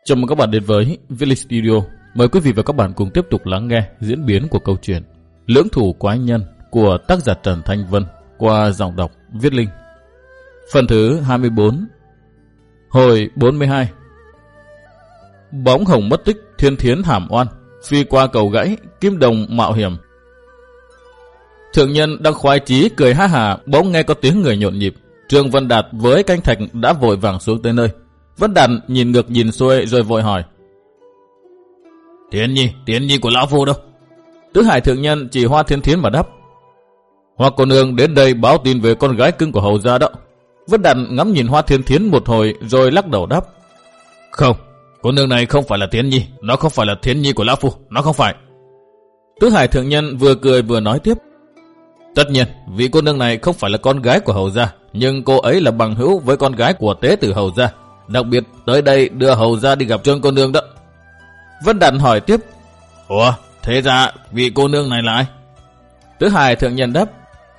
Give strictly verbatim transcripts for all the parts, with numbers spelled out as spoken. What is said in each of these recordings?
Chào mừng các bạn đến với Village Studio. Mời quý vị và các bạn cùng tiếp tục lắng nghe diễn biến của câu chuyện Lưỡng thủ quái nhân của tác giả Trần Thanh Vân qua giọng đọc Viết Linh. Phần thứ hai mươi bốn. Hồi bốn mươi hai. Bóng hồng mất tích, thiên thiến hàm oan, phi qua cầu gãy, kim đồng mạo hiểm. Thượng nhân đang khoái chí cười ha hả, bỗng nghe có tiếng người nhộn nhịp. Trương Vân Đạt với Canh Thạch đã vội vàng xuống tới nơi. Vân Đạt nhìn ngược nhìn xuôi rồi vội hỏi: Thiến nhi, Thiến nhi của lão phu đâu? Tứ Hải thượng nhân chỉ Hoa Thiên Thiến mà đáp: Hoa cô nương đến đây báo tin về con gái cưng của hầu gia đó. Vân Đạt ngắm nhìn Hoa Thiên Thiến một hồi rồi lắc đầu đáp: Không, cô nương này không phải là Thiến nhi, nó không phải là Thiến nhi của lão phu, nó không phải. Tứ Hải thượng nhân vừa cười vừa nói tiếp: Tất nhiên, vị cô nương này không phải là con gái của hầu gia, nhưng cô ấy là bằng hữu với con gái của tế tử hầu gia. Đặc biệt tới đây đưa hầu gia đi gặp Trương cô nương đó. Vân Đạt hỏi tiếp: Ủa, thế ra vị cô nương này là ai? Tứ Hải thượng nhân đáp: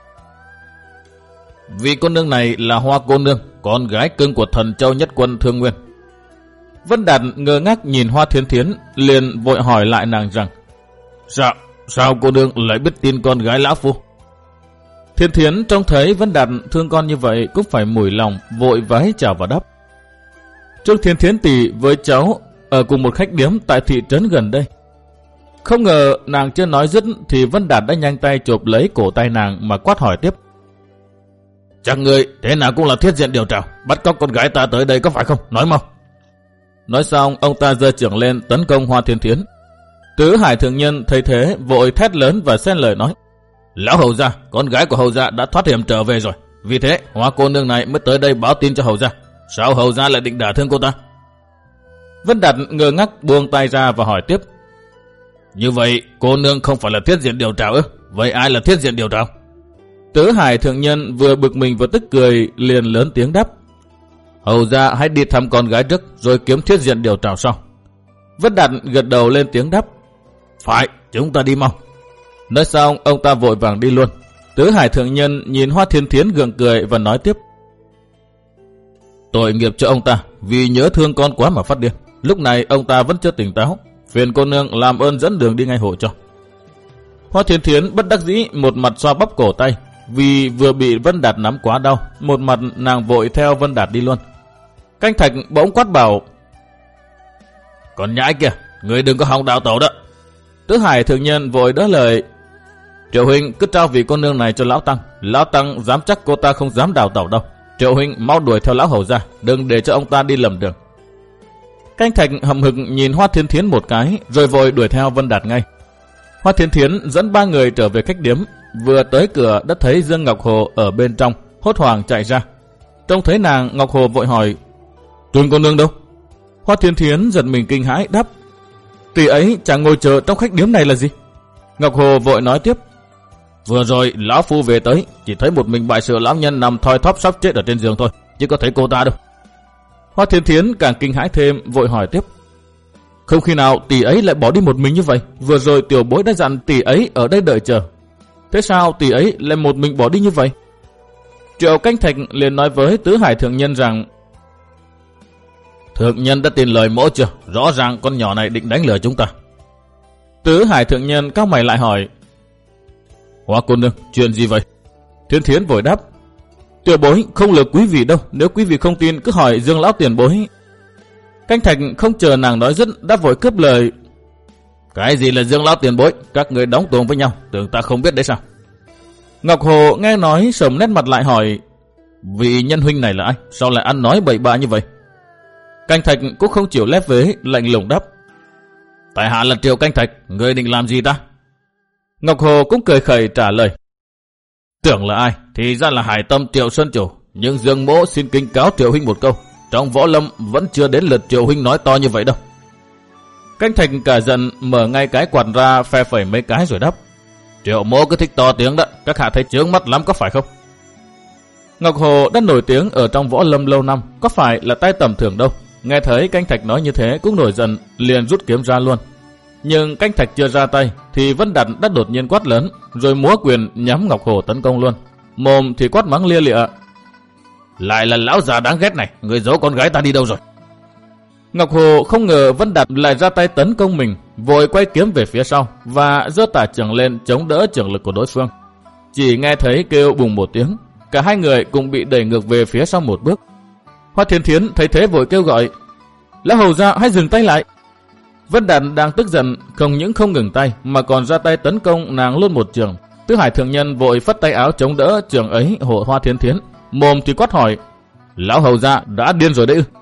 Vị cô nương này là Hoa cô nương, con gái cưng của thần châu nhất quân Thương Nguyên. Vân Đạt ngơ ngác nhìn Hoa Thiên Thiến, liền vội hỏi lại nàng rằng: Sao, sao cô nương lại biết tin con gái lão phu? Thiên Thiến trông thấy Vân Đạt thương con như vậy cũng phải mủi lòng, vội vái chào và đáp: Trương Thiên Thiến tỷ với cháu ở cùng một khách điếm tại thị trấn gần đây. Không ngờ nàng chưa nói dứt thì Vân Đạt đã nhanh tay chộp lấy cổ tay nàng mà quát hỏi tiếp: Chắc người thế nào cũng là thiết diện điều trào, bắt cóc con gái ta tới đây có phải không? Nói mau. Nói xong ông ta giơ chưởng lên tấn công Hoa Thiên Thiến. Tứ Hải thượng nhân thấy thế vội thét lớn và xen lời nói: Lão hầu gia, con gái của hầu gia đã thoát hiểm trở về rồi, vì thế Hoa cô nương này mới tới đây báo tin cho hầu gia. Sao hầu gia lại định đả thương cô ta? Vân Đạt ngơ ngác buông tay ra và hỏi tiếp: Như vậy cô nương không phải là thiết diện điều trào ư? Vậy ai là thiết diện điều trào? Tứ Hải thượng nhân vừa bực mình vừa tức cười, liền lớn tiếng đáp: Hầu gia hãy đi thăm con gái trước rồi kiếm thiết diện điều trào sau. Vân Đạt gật đầu lên tiếng đáp: Phải, chúng ta đi mau. Nói xong ông ta vội vàng đi luôn. Tứ Hải thượng nhân nhìn Hoa Thiên Thiến gượng cười và nói tiếp: Tội nghiệp cho ông ta, vì nhớ thương con quá mà phát điên. Lúc này ông ta vẫn chưa tỉnh táo, phiền cô nương làm ơn dẫn đường đi ngay hộ cho. Hoa Thiên Thiến bất đắc dĩ một mặt xoa bắp cổ tay, vì vừa bị Vân Đạt nắm quá đau, một mặt nàng vội theo Vân Đạt đi luôn. Canh Thạch bỗng quát bảo: Còn nhãi kìa, người đừng có hòng đào tẩu đó. Tứ Hải thượng nhân vội đỡ lời: Triệu huynh cứ trao vị cô nương này cho lão tăng, lão tăng dám chắc cô ta không dám đào tẩu đâu. Triệu huynh mau đuổi theo lão hầu ra, đừng để cho ông ta đi lầm đường. Canh Thạch hậm hực nhìn Hoa Thiên Thiến một cái, rồi vội đuổi theo Vân Đạt ngay. Hoa Thiên Thiến dẫn ba người trở về khách điếm, vừa tới cửa đã thấy Dương Ngọc Hồ ở bên trong, hốt hoảng chạy ra. Trông thấy nàng, Ngọc Hồ vội hỏi: Trương cô nương đâu? Hoa Thiên Thiến giật mình kinh hãi đáp: Tỷ ấy chẳng ngồi chờ trong khách điếm này là gì? Ngọc Hồ vội nói tiếp: Vừa rồi lão phu về tới, chỉ thấy một mình bại sự lão nhân nằm thoi thóp sắp chết ở trên giường thôi, chứ có thấy cô ta đâu. Hoa Thiên Thiến càng kinh hãi thêm, vội hỏi tiếp: Không khi nào tỷ ấy lại bỏ đi một mình như vậy? Vừa rồi tiểu bối đã dặn tỷ ấy ở đây đợi chờ, thế sao tỷ ấy lại một mình bỏ đi như vậy? Triệu Canh Thạch liền nói với Tứ Hải thượng nhân rằng: Thượng nhân đã tin lời mỗ chưa? Rõ ràng con nhỏ này định đánh lừa chúng ta. Tứ Hải thượng nhân cau mày lại hỏi: Hoa cô nương, chuyện gì vậy? Thiên Thiến vội đáp: Tiểu bối không lừa quý vị đâu, nếu quý vị không tin cứ hỏi Dương lão tiền bối. Canh Thạch không chờ nàng nói dứt đã vội cướp lời: Cái gì là Dương lão tiền bối? Các người đóng tuồng với nhau, tưởng ta không biết đấy sao? Ngọc Hồ nghe nói sầm nét mặt lại hỏi: Vị nhân huynh này là ai? Sao lại ăn nói bậy bạ như vậy? Canh Thạch cũng không chịu lép vế, lạnh lùng đáp: Tại hạ là Triệu Canh Thạch, người định làm gì ta? Ngọc Hồ cũng cười khẩy trả lời: Tưởng là ai, thì ra là Hải Tâm Triệu Sơn Chủ. Nhưng Dương mỗ xin kính cáo Triệu huynh một câu, trong võ lâm vẫn chưa đến lượt Triệu huynh nói to như vậy đâu. Canh Thạch cả giận mở ngay cái quạt ra phe phẩy mấy cái rồi đáp: Triệu mỗ cứ thích to tiếng đó, các hạ thấy chướng mắt lắm có phải không? Ngọc Hồ đã nổi tiếng ở trong võ lâm lâu năm, có phải là tay tầm thường đâu. Nghe thấy Canh Thạch nói như thế cũng nổi giận, liền rút kiếm ra luôn. Nhưng Canh Thạch chưa ra tay thì Vân Đạt đã đột nhiên quát lớn, rồi múa quyền nhắm Ngọc Hồ tấn công luôn. Mồm thì quát mắng lia lịa: Lại là lão già đáng ghét này, người giấu con gái ta đi đâu rồi? Ngọc Hồ không ngờ Vân Đạt lại ra tay tấn công mình, vội quay kiếm về phía sau và giơ tả chưởng lên chống đỡ chưởng lực của đối phương. Chỉ nghe thấy kêu bùng một tiếng, cả hai người cùng bị đẩy ngược về phía sau một bước. Hoa Thiên Thiến thấy thế vội kêu gọi, Lão hầu gia hãy dừng tay lại. Vân Đạt đang tức giận, không những không ngừng tay mà còn ra tay tấn công nàng luôn một chưởng. Tứ Hải thượng nhân vội phất tay áo chống đỡ chưởng ấy hộ Hoa Thiên Thiến, mồm thì quát hỏi, Lão hầu gia đã điên rồi đấy ư?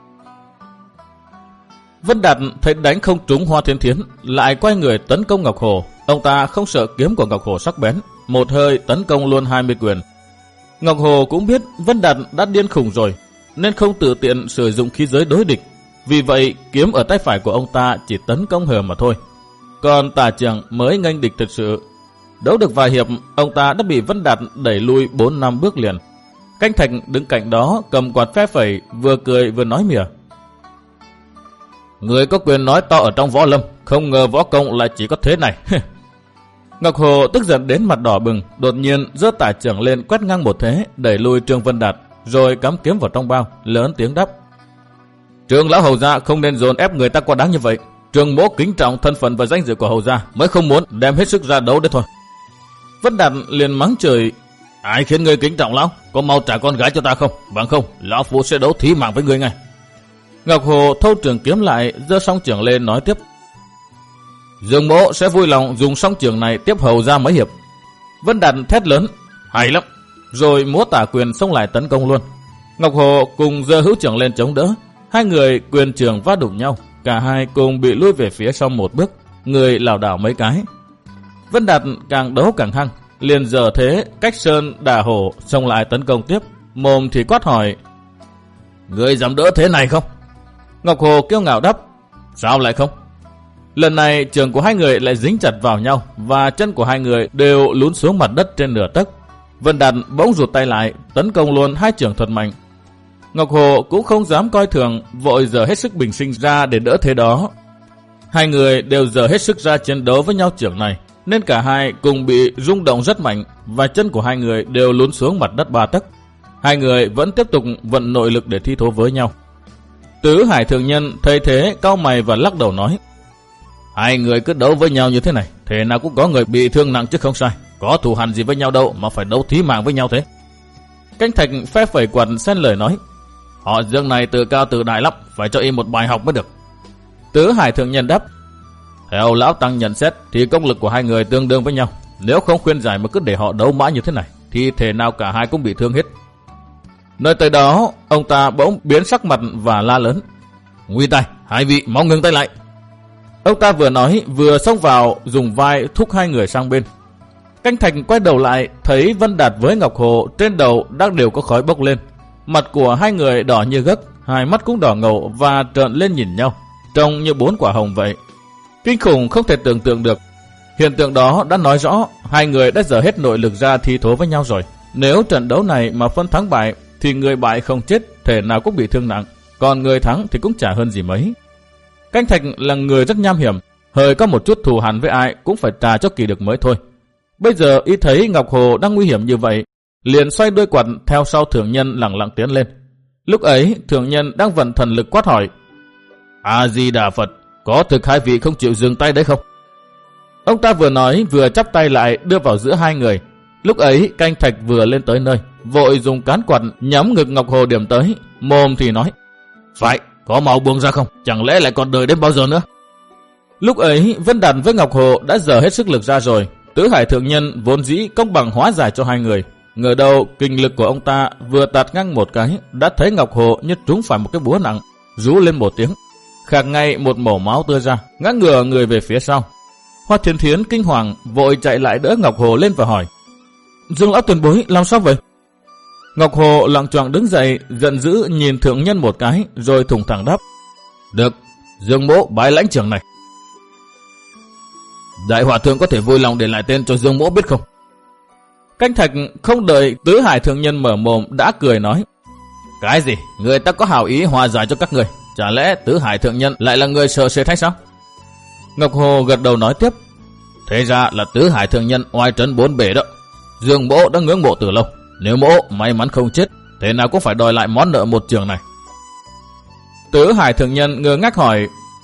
Vân Đạt thấy đánh không trúng Hoa Thiên Thiến, lại quay người tấn công Ngọc Hồ. Ông ta không sợ kiếm của Ngọc Hồ sắc bén, một hơi tấn công luôn hai mươi quyền. Ngọc Hồ cũng biết Vân Đạt đã điên khùng rồi, nên không tự tiện sử dụng khí giới đối địch. Vì vậy kiếm ở tay phải của ông ta chỉ tấn công hờ mà thôi. Còn tả chưởng mới nghênh địch thực sự. Đấu được vài hiệp, ông ta đã bị Vân Đạt đẩy lui bốn năm bước liền. Canh Thạch đứng cạnh đó cầm quạt phe phẩy, vừa cười vừa nói mỉa. Người có quyền nói to ở trong võ lâm, không ngờ võ công lại chỉ có thế này. Ngọc Hồ tức giận đến mặt đỏ bừng, đột nhiên giơ tả chưởng lên quét ngang một thế, đẩy lui Trương Vân Đạt, rồi cắm kiếm vào trong bao, lớn tiếng đáp. Trương lão hầu gia không nên dồn ép người ta quá đáng như vậy. Trương mỗ kính trọng thân phận và danh dự của hầu gia, mới không muốn đem hết sức ra đấu đấy thôi. Vân Đạt liền mắng trời, ai khiến ngươi kính trọng lão? Có mau trả con gái cho ta không? Bằng không, lão phu sẽ đấu thí mạng với ngươi ngay. Ngọc Hồ thâu trường kiếm lại, giơ song chưởng lên nói tiếp. Dương mỗ sẽ vui lòng dùng song chưởng này tiếp hầu ra mấy hiệp. Vân Đạt thét lớn, hay lắm, rồi múa tả quyền xông lại tấn công luôn. Ngọc Hồ cùng giơ hữu chưởng lên chống đỡ, hai người quyền chưởng va đụng nhau, cả hai cùng bị lui về phía sau một bước, người lảo đảo mấy cái. Vân Đạt càng đấu càng hăng, liền giờ thế cách sơn đả hổ xông lại tấn công tiếp, mồm thì quát hỏi, người dám đỡ thế này không? Ngọc Hồ kiêu ngạo đáp, sao lại không? Lần này chưởng của hai người lại dính chặt vào nhau và chân của hai người đều lún xuống mặt đất trên nửa tấc. Vân Đạt bỗng rụt tay lại, tấn công luôn hai chưởng thuật mạnh. Ngọc Hồ cũng không dám coi thường, vội dở hết sức bình sinh ra để đỡ thế đó. Hai người đều dở hết sức ra chiến đấu với nhau chưởng này, nên cả hai cùng bị rung động rất mạnh và chân của hai người đều lún xuống mặt đất ba tấc. Hai người vẫn tiếp tục vận nội lực để thi thố với nhau. Tứ Hải thượng nhân thấy thế cau mày và lắc đầu nói, hai người cứ đấu với nhau như thế này, thế nào cũng có người bị thương nặng chứ không sai. Có thù hằn gì với nhau đâu mà phải đấu thí mạng với nhau thế. Canh Thạch phe phẩy quạt xen lời nói, họ Dương này tự cao tự đại lắm, phải cho y một bài học mới được. Tứ Hải thượng nhân đáp, theo lão tăng nhận xét thì công lực của hai người tương đương với nhau. Nếu không khuyên giải mà cứ để họ đấu mãi như thế này, thì thể nào cả hai cũng bị thương hết. Nơi tới đó, ông ta bỗng biến sắc mặt và la lớn, nguy tai, hai vị mau ngừng tay lại. Ông ta vừa nói vừa xông vào dùng vai thúc hai người sang bên. Canh Thạch quay đầu lại thấy Vân Đạt với Ngọc Hồ trên đầu đang đều có khói bốc lên. Mặt của hai người đỏ như gấc, hai mắt cũng đỏ ngầu và trợn lên nhìn nhau, trông như bốn quả hồng vậy. Kinh khủng không thể tưởng tượng được. Hiện tượng đó đã nói rõ hai người đã dở hết nội lực ra thi thố với nhau rồi. Nếu trận đấu này mà phân thắng bại thì người bại không chết, thể nào cũng bị thương nặng, còn người thắng thì cũng chả hơn gì mấy. Canh Thạch là người rất nham hiểm, hơi có một chút thù hằn với ai cũng phải trả cho kỳ được mới thôi. Bây giờ y thấy Ngọc Hồ đang nguy hiểm như vậy, liền xoay đuôi quạt theo sau thượng nhân lẳng lặng tiến lên. Lúc ấy thượng nhân đang vận thần lực quát hỏi, A Di Đà Phật, có thực hai vị không chịu dừng tay đấy không? Ông ta vừa nói vừa chắp tay lại đưa vào giữa hai người. Lúc ấy Canh Thạch vừa lên tới nơi, vội dùng cán quạt nhắm ngực Ngọc Hồ điểm tới, mồm thì nói, phải, có mau buông ra không, chẳng lẽ lại còn đợi đến bao giờ nữa? Lúc ấy Vân Đạt với Ngọc Hồ đã dở hết sức lực ra rồi. Tứ Hải thượng nhân vốn dĩ công bằng hóa giải cho hai người, ngờ đâu kinh lực của ông ta vừa tạt ngang một cái, đã thấy Ngọc Hồ như trúng phải một cái búa nặng, rú lên một tiếng, khạc ngay một mẩu máu tươi ra, ngã ngửa người về phía sau. Hoa Thiên Thiến kinh hoàng vội chạy lại đỡ Ngọc Hồ lên và hỏi, Dương lão tiền bối làm sao vậy? Ngọc Hồ loạng choạng đứng dậy, giận dữ nhìn thượng nhân một cái, rồi thủng thẳng đáp, được, Dương mỗ bái lãnh trưởng này. Đại hòa thượng có thể vui lòng để lại tên cho Dương mỗ biết không? Canh Thạch không đợi Tứ Hải thượng nhân mở mồm đã cười nói, cái gì, người ta có hảo ý hòa giải cho các người, chả lẽ Tứ Hải thượng nhân lại là người sợ sệt hay sao? Ngọc Hồ gật đầu nói tiếp, thế ra là Tứ Hải thượng nhân oai trấn bốn bể đó. Dương mỗ đã ngưỡng mộ từ lâu, nếu mỗ may mắn không chết, thế nào cũng phải đòi lại món nợ một trường này. Tứ Hải thượng nhân ngơ ngác hỏi: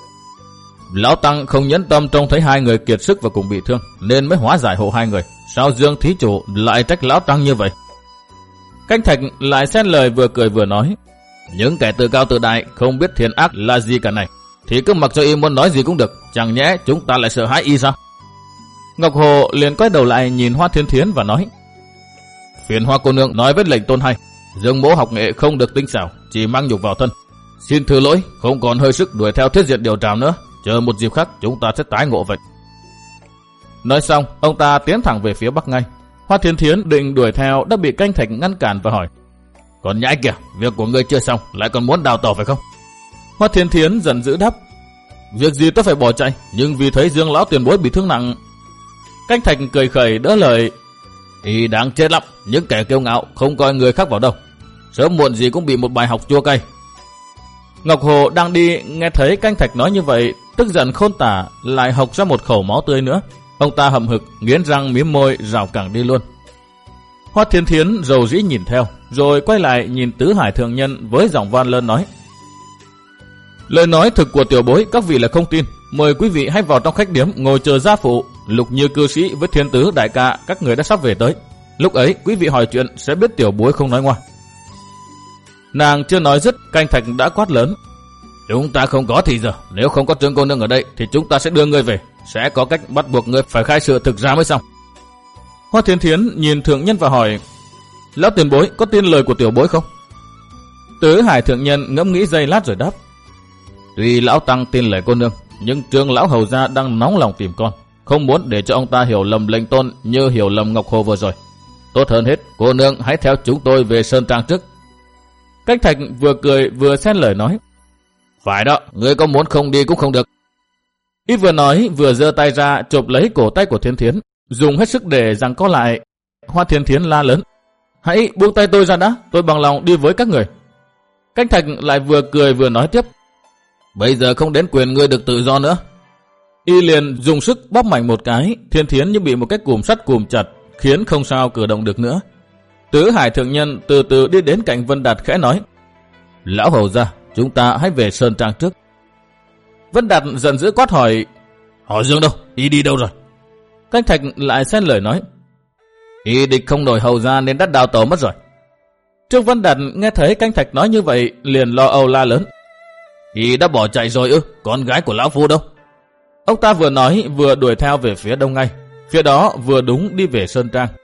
Lão Tăng không nhẫn tâm trông thấy hai người kiệt sức và cùng bị thương, nên mới hóa giải hộ hai người. Sao Dương thí chủ lại trách Lão Tăng như vậy? Canh Thạch lại xen lời vừa cười vừa nói: Những kẻ tự cao tự đại không biết thiện ác là gì cả này, thì cứ mặc cho y muốn nói gì cũng được, chẳng nhẽ chúng ta lại sợ hãi y sao? Ngọc Hồ liền quay đầu lại nhìn Hoa Thiên Thiến và nói: Phiền Hoa cô nương nói với lệnh tôn hay, Dương mỗ học nghệ không được tinh xảo, chỉ mang nhục vào thân. Xin thứ lỗi, không còn hơi sức đuổi theo thiết diện điều trào nữa, chờ một dịp khác chúng ta sẽ tái ngộ vậy. Nói xong, ông ta tiến thẳng về phía bắc ngay. Hoa Thiên Thiến định đuổi theo đã bị Canh Thạch ngăn cản và hỏi: Còn nhãi kìa, việc của ngươi chưa xong, lại còn muốn đào tẩu phải không? Hoa Thiên Thiến giận dữ đáp: Việc gì tôi phải bỏ chạy, nhưng vì thấy Dương lão tiền bối bị thương nặng. Canh Thạch cười khẩy đỡ lời: Y đáng chết lắm, những kẻ kiêu ngạo không coi người khác vào đâu, sớm muộn gì cũng bị một bài học chua cay. Ngọc Hồ đang đi nghe thấy Canh Thạch nói như vậy, tức giận khôn tả, lại hộc ra một khẩu máu tươi nữa. Ông ta hậm hực nghiến răng mím môi rào cẳng đi luôn. Hoa Thiên Thiến rầu rĩ nhìn theo, rồi quay lại nhìn Tứ Hải thượng nhân với giọng van lơn nói: Lời nói thực của tiểu bối các vị là không tin, mời quý vị hãy vào trong khách điếm ngồi chờ gia phụ, Lục Như cư sĩ với Thiên Tứ đại ca các người đã sắp về tới. Lúc ấy quý vị hỏi chuyện sẽ biết tiểu bối không nói ngoa. Nàng chưa nói dứt, Canh Thạch đã quát lớn: Chúng ta không có thì giờ, nếu không có Trương cô nương ở đây thì chúng ta sẽ đưa ngươi về, sẽ có cách bắt buộc ngươi phải khai sự thực ra mới xong. Hoa Thiên Thiến nhìn thượng nhân và hỏi: Lão tiền bối có tin lời của tiểu bối không? Tứ Hải thượng nhân ngẫm nghĩ giây lát rồi đáp: Tuy lão tăng tin lời cô nương, nhưng Trương lão hầu gia đang nóng lòng tìm con, không muốn để cho ông ta hiểu lầm lệnh tôn như hiểu lầm Ngọc Hồ vừa rồi. Tốt hơn hết, cô nương hãy theo chúng tôi về Sơn Trang trước. Canh Thạch vừa cười vừa xen lời nói: Phải đó, ngươi có muốn không đi cũng không được. Y vừa nói vừa giơ tay ra chộp lấy cổ tay của Thiên Thiến, dùng hết sức để giằng co lại. Hoa Thiên Thiến la lớn: Hãy buông tay tôi ra đã, tôi bằng lòng đi với các người. Canh Thạch lại vừa cười vừa nói tiếp: Bây giờ không đến quyền ngươi được tự do nữa. Y liền dùng sức bóp mạnh một cái, Thiên Thiến như bị một cái cùm sắt cùm chặt, khiến không sao cử động được nữa. Tứ Hải thượng nhân từ từ đi đến cạnh Vân Đạt khẽ nói: Lão hầu gia, chúng ta hãy về Sơn Trang trước. Vân Đạt giận dữ quát hỏi: Họ Dương đâu? Y đi đâu rồi? Canh Thạch lại xen lời nói: Y địch không nổi hầu gia nên đã đào tẩu mất rồi. Trương Vân Đạt nghe thấy Canh Thạch nói như vậy liền lo âu la lớn: Y đã bỏ chạy rồi ư? Con gái của lão phu đâu? Ông ta vừa nói vừa đuổi theo về phía đông ngay. Phía đó vừa đúng đi về Sơn Trang.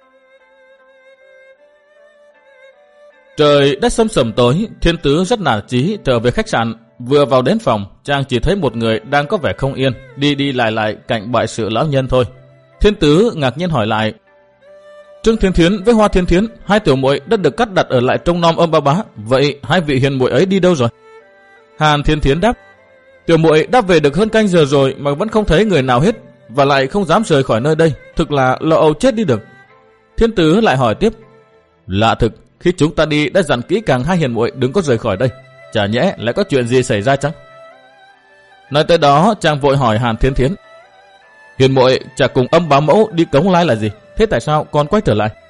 Trời đất sâm sầm tối, Thiên Tứ rất nản chí trở về khách sạn. Vừa vào đến phòng, chàng chỉ thấy một người đang có vẻ không yên, đi đi lại lại cạnh bại sự lão nhân thôi. Thiên Tứ ngạc nhiên hỏi lại: Trương Thiên Thiến với Hoa Thiên Thiến, hai tiểu muội đã được cắt đặt ở lại trong nom ông ba bá, vậy hai vị hiền muội ấy đi đâu rồi? Hàn Thiên Thiến đáp: Tiểu muội đã về được hơn canh giờ rồi mà vẫn không thấy người nào hết, và lại không dám rời khỏi nơi đây, thực là lo âu chết đi được. Thiên Tứ lại hỏi tiếp: Lạ thực, khi chúng ta đi đã dặn kỹ càng hai hiền muội đừng có rời khỏi đây, chả nhẽ lại có chuyện gì xảy ra chăng? Nói tới đó, chàng vội hỏi Hàn Thiên Thiến: Hiền muội chả cùng âm bá mẫu đi Cống Lai là gì, thế tại sao còn quay trở lại?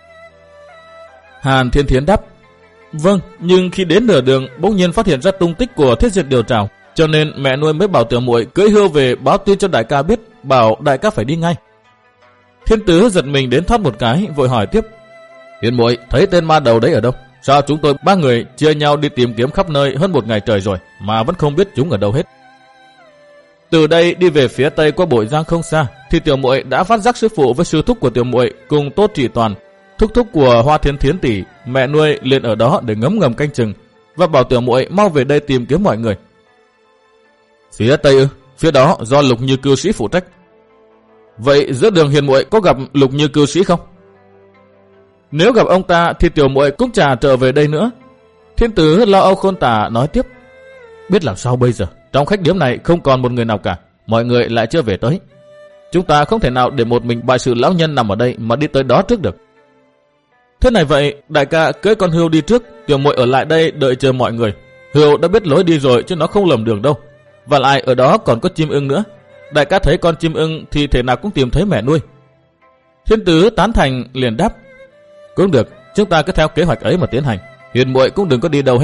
Hàn Thiên Thiến đáp: Vâng, nhưng khi đến nửa đường bỗng nhiên phát hiện ra tung tích của thiết diệt điều trào, cho nên mẹ nuôi mới bảo tiểu muội cưỡi hươu về báo tin cho đại ca biết, bảo đại ca phải đi ngay. Thiên Tứ giật mình đến thoát một cái, vội hỏi tiếp: Hiền muội thấy tên ma đầu đấy ở đâu? Sao chúng tôi ba người chia nhau đi tìm kiếm khắp nơi hơn một ngày trời rồi mà vẫn không biết chúng ở đâu hết? Từ đây đi về phía tây qua Bội Giang không xa, thì tiểu muội đã phát giác sư phụ với sư thúc của tiểu muội cùng Tốt Chỉ Toàn, thúc thúc của Hoa Thiên Thiến tỷ, mẹ nuôi liền ở đó để ngấm ngầm canh chừng và bảo tiểu muội mau về đây tìm kiếm mọi người. Phía tây ư? Phía đó do Lục Như cư sĩ phụ trách. Vậy giữa đường hiền muội có gặp Lục Như cư sĩ không? Nếu gặp ông ta thì tiểu muội cũng chả trở về đây nữa. Thiên Tứ lo âu khôn tả nói tiếp: Biết làm sao bây giờ? Trong khách điếm này không còn một người nào cả, mọi người lại chưa về tới. Chúng ta không thể nào để một mình bại sự lão nhân nằm ở đây mà đi tới đó trước được. Thế này vậy, đại ca cưỡi con hươu đi trước, tiểu muội ở lại đây đợi chờ mọi người. Hươu đã biết lối đi rồi chứ nó không lầm đường đâu. Và lại ở đó còn có chim ưng nữa. Đại ca thấy con chim ưng thì thể nào cũng tìm thấy mẹ nuôi. Thiên Tứ tán thành liền đáp: Cũng được, chúng ta cứ theo kế hoạch ấy mà tiến hành. Hiền muội cũng đừng có đi đâu hết.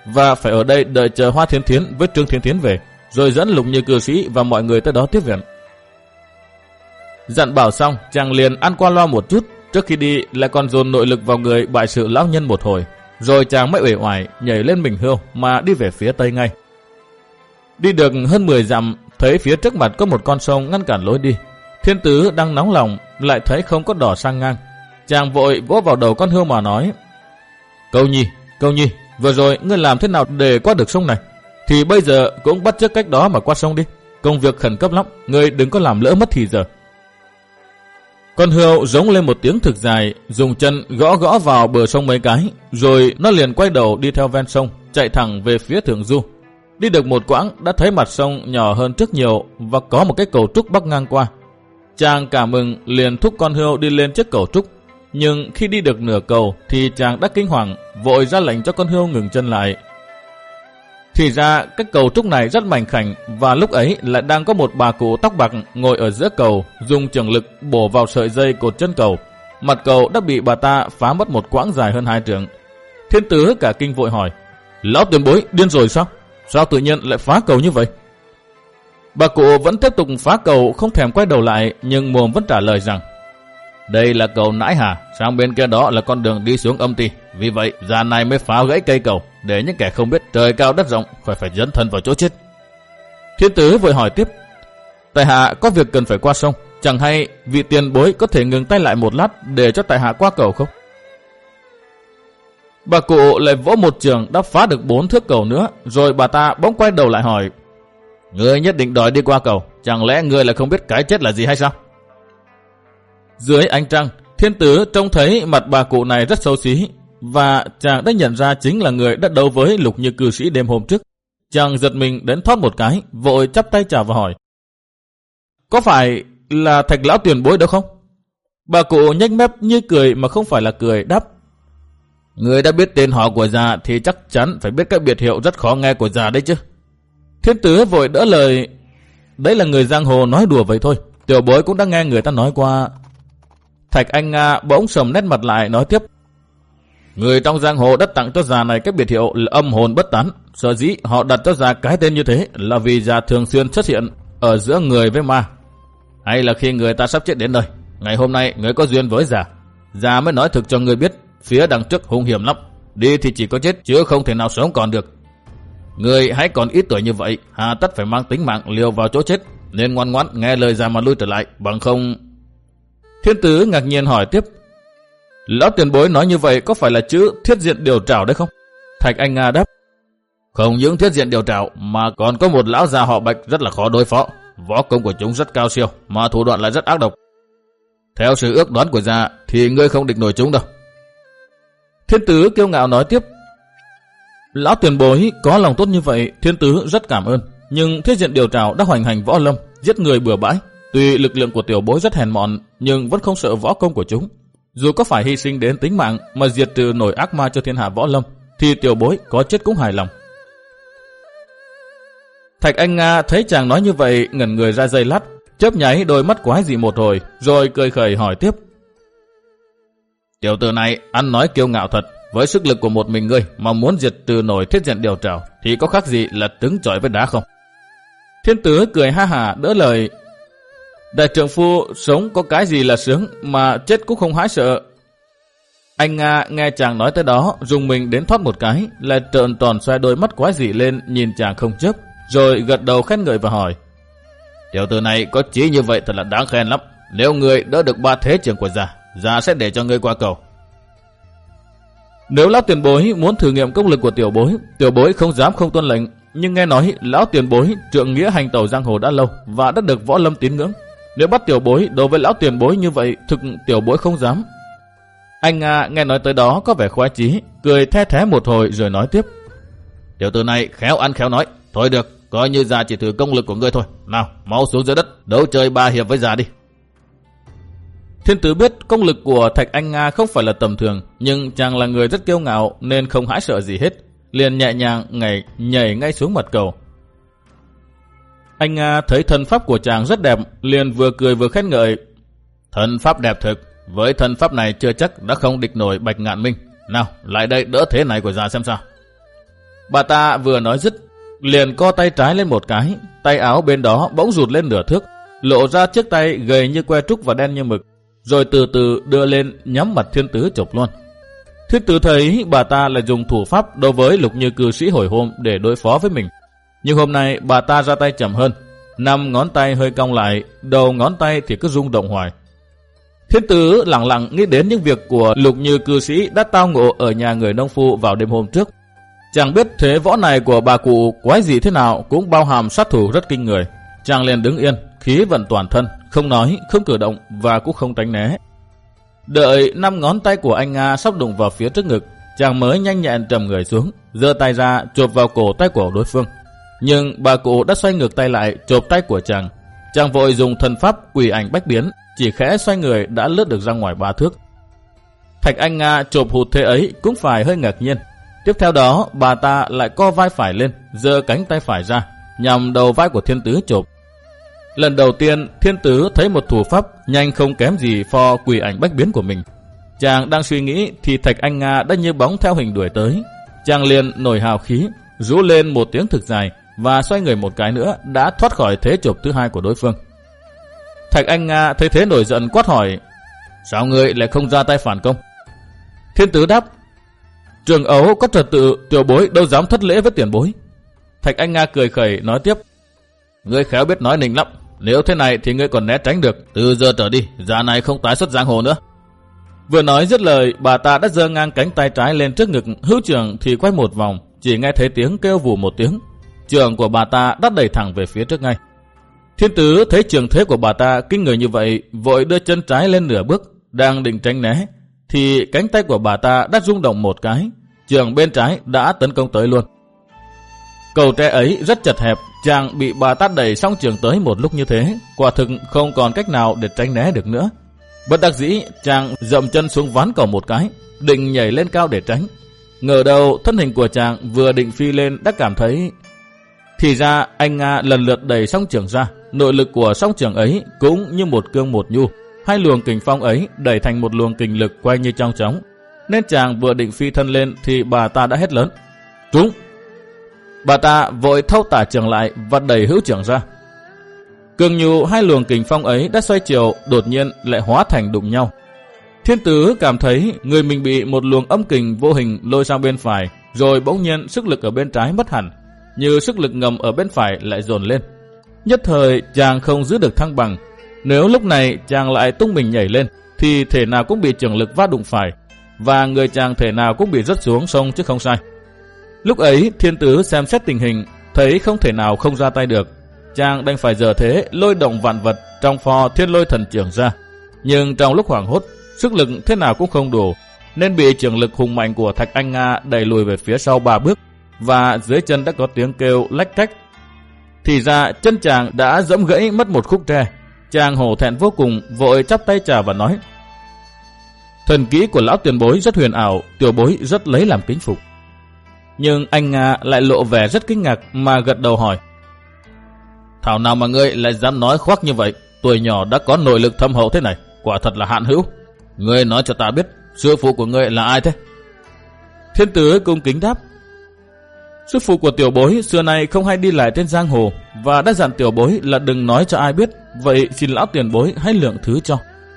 và phải ở đây đợi chờ Hoa Thiến Thiến với Trương Thiến Thiến về, rồi dẫn Lục Như cư sĩ và mọi người tới đó tiếp viện. Dặn bảo xong, chàng liền ăn qua loa một chút, trước khi đi lại còn dồn nội lực vào người bại sự lão nhân một hồi, rồi chàng mới uể oải nhảy lên mình hươu mà đi về phía tây ngay. Đi được hơn mười dặm, thấy phía trước mặt có một con sông ngăn cản lối đi. Thiên Tứ đang nóng lòng, lại thấy không có đỏ sang ngang. Chàng vội vỗ vào đầu con hươu mà nói: Câu Nhi, Câu Nhi, vừa rồi ngươi làm thế nào để qua được sông này? Thì bây giờ cũng bắt chước cách đó mà qua sông đi. Công việc khẩn cấp lắm, ngươi đừng có làm lỡ mất thì giờ. Con hươu giống lên một tiếng thực dài, dùng chân gõ gõ vào bờ sông mấy cái, rồi nó liền quay đầu đi theo ven sông, chạy thẳng về phía thượng du. Đi được một quãng đã thấy mặt sông nhỏ hơn trước nhiều và có một cái cầu trúc bắc ngang qua. Chàng cả mừng liền thúc con hươu đi lên chiếc cầu trúc, nhưng khi đi được nửa cầu thì chàng đã kinh hoàng, vội ra lệnh cho con hươu ngừng chân lại. Thì ra cái cầu trúc này rất mảnh khảnh, và lúc ấy lại đang có một bà cụ tóc bạc ngồi ở giữa cầu, dùng chưởng lực bổ vào sợi dây cột chân cầu. Mặt cầu đã bị bà ta phá mất một quãng dài hơn hai trượng. Thiên Tứ cả kinh vội hỏi: Lão tiền bối điên rồi sao? Sao tự nhiên lại phá cầu như vậy? Bà cụ vẫn tiếp tục phá cầu, không thèm quay đầu lại, nhưng mồm vẫn trả lời rằng: Đây là cầu Nãi Hà, sang bên kia đó là con đường đi xuống âm ty. Vì vậy già này mới phá gãy cây cầu, để những kẻ không biết trời cao đất rộng khỏi phải dấn thân vào chỗ chết. Thiên Tứ vội hỏi tiếp: Tại hạ có việc cần phải qua sông, chẳng hay vị tiền bối có thể ngừng tay lại một lát để cho tại hạ qua cầu không? Bà cụ lại vỗ một trường đã phá được bốn thước cầu nữa, rồi bà ta bỗng quay đầu lại hỏi: Ngươi nhất định đòi đi qua cầu, chẳng lẽ ngươi lại không biết cái chết là gì hay sao? Dưới ánh trăng, Thiên Tứ trông thấy mặt bà cụ này rất xấu xí, và chàng đã nhận ra chính là người đã đấu với Lục Như cư sĩ đêm hôm trước. Chàng giật mình đến thoát một cái, vội chắp tay chào và hỏi: Có phải là Thạch lão tiền bối đó không? Bà cụ nhếch mép như cười mà không phải là cười, đáp: Người đã biết tên họ của già thì chắc chắn phải biết cái biệt hiệu rất khó nghe của già đấy chứ. Thiên Tứ vội đỡ lời: Đấy là người giang hồ nói đùa vậy thôi, tiểu bối cũng đã nghe người ta nói qua. Thạch Anh Nga bỗng sầm nét mặt lại nói tiếp: Người trong giang hồ đã tặng cho già này cái biệt hiệu là âm hồn bất tán. Sở dĩ họ đặt cho già cái tên như thế là vì già thường xuyên xuất hiện ở giữa người với ma. Hay là khi người ta sắp chết đến nơi, ngày hôm nay người có duyên với già, già mới nói thực cho người biết phía đằng trước hung hiểm lắm, đi thì chỉ có chết chứ không thể nào sống còn được. Người hãy còn ít tuổi như vậy, hà tất phải mang tính mạng liều vào chỗ chết, nên ngoan ngoãn nghe lời già mà lui trở lại, bằng không. Thiên Tứ ngạc nhiên hỏi tiếp: Lão tiền bối nói như vậy có phải là chữ thiết diện điều trảo đấy không? Thạch Anh Nga đáp: Không những thiết diện điều trảo mà còn có một lão già họ Bạch rất là khó đối phó. Võ công của chúng rất cao siêu, mà thủ đoạn lại rất ác độc. Theo sự ước đoán của già thì ngươi không địch nổi chúng đâu. Thiên Tứ kiêu ngạo nói tiếp: Lão tiền bối có lòng tốt như vậy, Thiên Tứ rất cảm ơn. Nhưng thiết diện điều trảo đã hoành hành võ lâm, giết người bừa bãi. Tuy lực lượng của tiểu bối rất hèn mọn, nhưng vẫn không sợ võ công của chúng. Dù có phải hy sinh đến tính mạng mà diệt trừ nổi ác ma cho thiên hạ võ lâm, thì tiểu bối có chết cũng hài lòng. Thạch Anh Nga thấy chàng nói như vậy, ngẩn người ra giây lát, chớp nháy đôi mắt quái dị một hồi, rồi cười khẩy hỏi tiếp: Tiểu tử này ăn nói kiêu ngạo thật, với sức lực của một mình ngươi mà muốn diệt trừ nổi thiết diện điều trảo thì có khác gì là trứng chọi với đá không? Thiên Tứ cười ha hả đỡ lời: Đại trượng phu sống có cái gì là sướng mà chết cũng không hãi sợ. Anh Nga nghe chàng nói tới đó, rùng mình đến thoát một cái, lại trợn tròn xoay đôi mắt quái dị lên nhìn chàng không chớp, rồi gật đầu khen ngợi và hỏi: Tiểu tử này có chí như vậy thật là đáng khen lắm. Nếu ngươi đỡ được ba thế trưởng của già, già sẽ để cho ngươi qua cầu. Nếu lão tiền bối muốn thử nghiệm công lực của tiểu bối, tiểu bối không dám không tuân lệnh. Nhưng nghe nói lão tiền bối trượng nghĩa hành tẩu giang hồ đã lâu và đã được võ lâm tín ngưỡng. Nếu bắt tiểu bối đối với lão tiền bối như vậy, thực tiểu bối không dám. Anh Nga nghe nói tới đó có vẻ khoái chí, cười the thé một hồi rồi nói tiếp: Tiểu tử này khéo ăn khéo nói. Thôi được, coi như già chỉ thử công lực của ngươi thôi. Nào, mau xuống dưới đất, đấu chơi ba hiệp với già đi. Thiên Tứ biết công lực của Thạch Anh Nga không phải là tầm thường, nhưng chàng là người rất kiêu ngạo nên không hãi sợ gì hết, liền nhẹ nhàng nhảy nhảy ngay xuống mặt cầu. Anh Nga thấy thân pháp của chàng rất đẹp, liền vừa cười vừa khen ngợi: Thân pháp đẹp thực, với thân pháp này chưa chắc đã không địch nổi Bạch Ngạn Minh. Nào, lại đây đỡ thế này của già xem sao. Bà ta vừa nói dứt, liền co tay trái lên một cái, tay áo bên đó bỗng rụt lên nửa thước, lộ ra chiếc tay gầy như que trúc và đen như mực, rồi từ từ đưa lên nhắm mặt Thiên Tứ chộp luôn. Thiên Tứ thấy bà ta lại dùng thủ pháp đối với Lục Như cư sĩ hồi hôm để đối phó với mình, nhưng hôm nay bà ta ra tay chậm hơn, năm ngón tay hơi cong lại, đầu ngón tay thì cứ rung động hoài. Thiên Tứ lặng lặng nghĩ đến những việc của Lục Như cư sĩ đã tao ngộ ở nhà người nông phu vào đêm hôm trước. Chàng biết thế võ này của bà cụ quái gì thế nào cũng bao hàm sát thủ rất kinh người. Chàng liền đứng yên, khí vận toàn thân, không nói, không cử động và cũng không tránh né. Đợi năm ngón tay của anh Nga sắp đụng vào phía trước ngực, chàng mới nhanh nhẹn trầm người xuống, giơ tay ra chộp vào cổ tay của đối phương. Nhưng bà cụ đã xoay ngược tay lại chộp tay của chàng. Chàng vội dùng thần pháp quỷ ảnh bách biến, chỉ khẽ xoay người đã lướt được ra ngoài ba thước. Thạch Anh Nga chộp hụt thế ấy cũng phải hơi ngạc nhiên. Tiếp theo đó bà ta lại co vai phải lên, giơ cánh tay phải ra, nhằm đầu vai của Thiên Tứ chộp. Lần đầu tiên Thiên Tứ thấy một thủ pháp nhanh không kém gì pho quỷ ảnh bách biến của mình. Chàng đang suy nghĩ thì Thạch Anh Nga đã như bóng theo hình đuổi tới. Chàng liền nổi hào khí, rú lên một tiếng thực dài và xoay người một cái nữa đã thoát khỏi thế chộp thứ hai của đối phương. Thạch Anh Nga thấy thế nổi giận quát hỏi: sao ngươi lại không ra tay phản công? Thiên Tứ đáp: trường ấu có trật tự, tiểu bối đâu dám thất lễ với tiền bối. Thạch Anh Nga cười khẩy nói tiếp: ngươi khéo biết nói nịnh lắm, nếu thế này thì ngươi còn né tránh được, từ giờ trở đi già này không tái xuất giang hồ nữa. Vừa nói dứt lời, bà ta đã giơ ngang cánh tay trái lên trước ngực, hữu trường thì quay một vòng, chỉ nghe thấy tiếng kêu vù một tiếng, trường của bà ta đã đẩy thẳng về phía trước ngay. Thiên Tứ thấy trường thế của bà ta kinh người như vậy, vội đưa chân trái lên nửa bước, đang định tránh né, thì cánh tay của bà ta đã rung động một cái, trường bên trái đã tấn công tới luôn. Cầu tre ấy rất chật hẹp, chàng bị bà ta đẩy song trường tới một lúc như thế, quả thực không còn cách nào để tránh né được nữa. Bất đắc dĩ, chàng dậm chân xuống ván cầu một cái, định nhảy lên cao để tránh. Ngờ đâu thân hình của chàng vừa định phi lên đã cảm thấy. Thì ra anh Nga lần lượt đẩy song trường ra, nội lực của song trường ấy cũng như một cương một nhu, hai luồng kình phong ấy đẩy thành một luồng kình lực quay như trong chóng, nên chàng vừa định phi thân lên thì bà ta đã hét lớn: trúng! Bà ta vội thâu tả trường lại và đẩy hữu trường ra. Cường nhu hai luồng kình phong ấy đã xoay chiều, đột nhiên lại hóa thành đụng nhau. Thiên Tứ cảm thấy người mình bị một luồng âm kình vô hình lôi sang bên phải, rồi bỗng nhiên sức lực ở bên trái mất hẳn, như sức lực ngầm ở bên phải lại dồn lên. Nhất thời chàng không giữ được thăng bằng, nếu lúc này chàng lại tung mình nhảy lên thì thể nào cũng bị trường lực va đụng phải, và người chàng thể nào cũng bị rớt xuống sông chứ không sai. Lúc ấy Thiên Tứ xem xét tình hình, thấy không thể nào không ra tay được, chàng đành phải dở thế lôi động vạn vật trong pho Thiên Lôi Thần Chưởng ra. Nhưng trong lúc hoảng hốt, sức lực thế nào cũng không đủ, nên bị trường lực hùng mạnh của Thạch Anh Nga đẩy lùi về phía sau ba bước, và dưới chân đã có tiếng kêu lách cách. Thì ra chân chàng đã giẫm gãy mất một khúc tre. Chàng hổ thẹn vô cùng, vội chắp tay chào và nói: thần kỹ của lão tiền bối rất huyền ảo, tiểu bối rất lấy làm kính phục. Nhưng anh Nga lại lộ vẻ rất kinh ngạc mà gật đầu hỏi: thảo nào mà ngươi lại dám nói khoác như vậy, tuổi nhỏ đã có nội lực thâm hậu thế này, quả thật là hạn hữu. Ngươi nói cho ta biết, sư phụ của ngươi là ai thế? Thiên Tứ cung kính đáp: sư phụ của tiểu bối xưa nay không hay đi lại trên giang hồ, và đã dặn tiểu bối là đừng nói cho ai biết, vậy xin lão tiền bối hãy lượng thứ cho.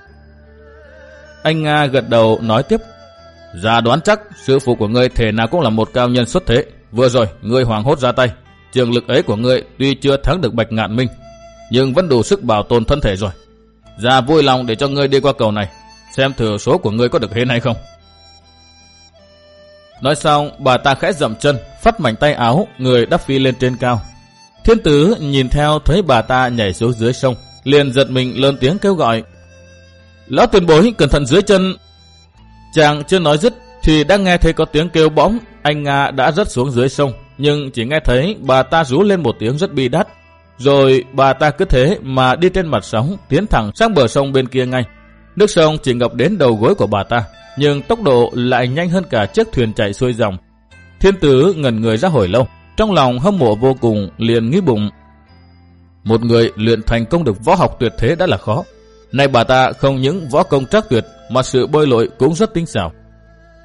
Anh Nga gật đầu nói tiếp: ra đoán chắc sư phụ của ngươi thể nào cũng là một cao nhân xuất thế. Vừa rồi ngươi hoảng hốt ra tay, trường lực ấy của ngươi tuy chưa thắng được Bạch Ngạn Minh, nhưng vẫn đủ sức bảo tồn thân thể rồi. Ra vui lòng để cho ngươi đi qua cầu này, xem thử số của ngươi có được hên hay không. Nói xong, bà ta khẽ dậm chân, phất mảnh tay áo, người đắp phi lên trên cao. Thiên Tứ nhìn theo thấy bà ta nhảy xuống dưới sông, liền giật mình lớn tiếng kêu gọi: lão tiền bối cẩn thận dưới chân. Chàng chưa nói dứt thì đã nghe thấy có tiếng kêu bõng, anh Nga đã rớt xuống dưới sông, nhưng chỉ nghe thấy bà ta rú lên một tiếng rất bi đát. Rồi bà ta cứ thế mà đi trên mặt sóng, tiến thẳng sang bờ sông bên kia ngay. Nước sông chỉ ngập đến đầu gối của bà ta, nhưng tốc độ lại nhanh hơn cả chiếc thuyền chạy xuôi dòng. Thiên Tứ ngẩn người ra hồi lâu, trong lòng hâm mộ vô cùng, liền nghĩ bụng: một người luyện thành công được võ học tuyệt thế đã là khó, nay bà ta không những võ công trắc tuyệt mà sự bơi lội cũng rất tinh xảo.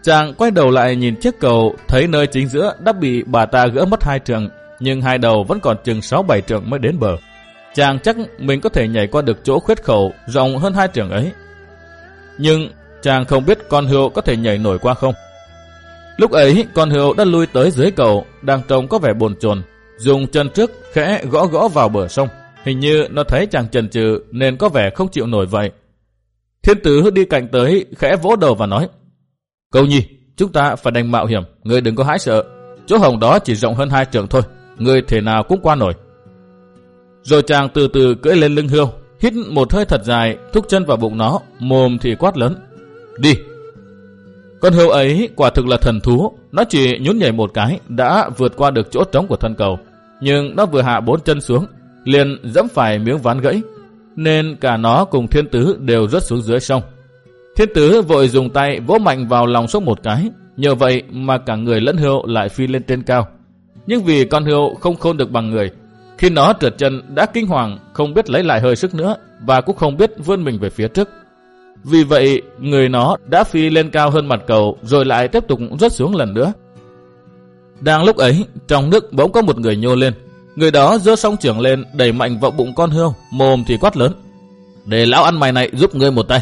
Chàng quay đầu lại nhìn chiếc cầu, thấy nơi chính giữa đã bị bà ta gỡ mất hai trượng, nhưng hai đầu vẫn còn chừng sáu bảy trượng mới đến bờ. Chàng chắc mình có thể nhảy qua được chỗ khuyết khẩu rộng hơn hai trượng ấy. Nhưng chàng không biết con hươu có thể nhảy nổi qua không. Lúc ấy con hươu đã lui tới dưới cầu, đang trông có vẻ bồn chồn, dùng chân trước khẽ gõ gõ vào bờ sông. Hình như nó thấy chàng chần chừ nên có vẻ không chịu nổi vậy. Thiên Tứ đi cạnh tới, khẽ vỗ đầu và nói: Câu Nhi, chúng ta phải đành mạo hiểm, ngươi đừng có hãi sợ. Chỗ hồng đó chỉ rộng hơn hai trượng thôi, ngươi thể nào cũng qua nổi. Rồi chàng từ từ cưỡi lên lưng hươu, hít một hơi thật dài, thúc chân vào bụng nó, mồm thì quát lớn: Đi! Con hươu ấy quả thực là thần thú, nó chỉ nhún nhảy một cái đã vượt qua được chỗ trống của thân cầu, nhưng nó vừa hạ bốn chân xuống, liền dẫm phải miếng ván gãy, nên cả nó cùng Thiên Tứ đều rớt xuống dưới sông. Thiên Tứ vội dùng tay vỗ mạnh vào lòng sông một cái, nhờ vậy mà cả người lẫn hươu lại phi lên trên cao. Nhưng vì con hươu không khôn được bằng người, khi nó trượt chân đã kinh hoàng, không biết lấy lại hơi sức nữa và cũng không biết vươn mình về phía trước. Vì vậy người nó đã phi lên cao hơn mặt cầu rồi lại tiếp tục rớt xuống lần nữa. Đang lúc ấy, trong nước bỗng có một người nhô lên. Người đó giơ song chưởng lên đẩy mạnh vào bụng con hươu, mồm thì quát lớn: Để lão ăn mày này giúp ngươi một tay.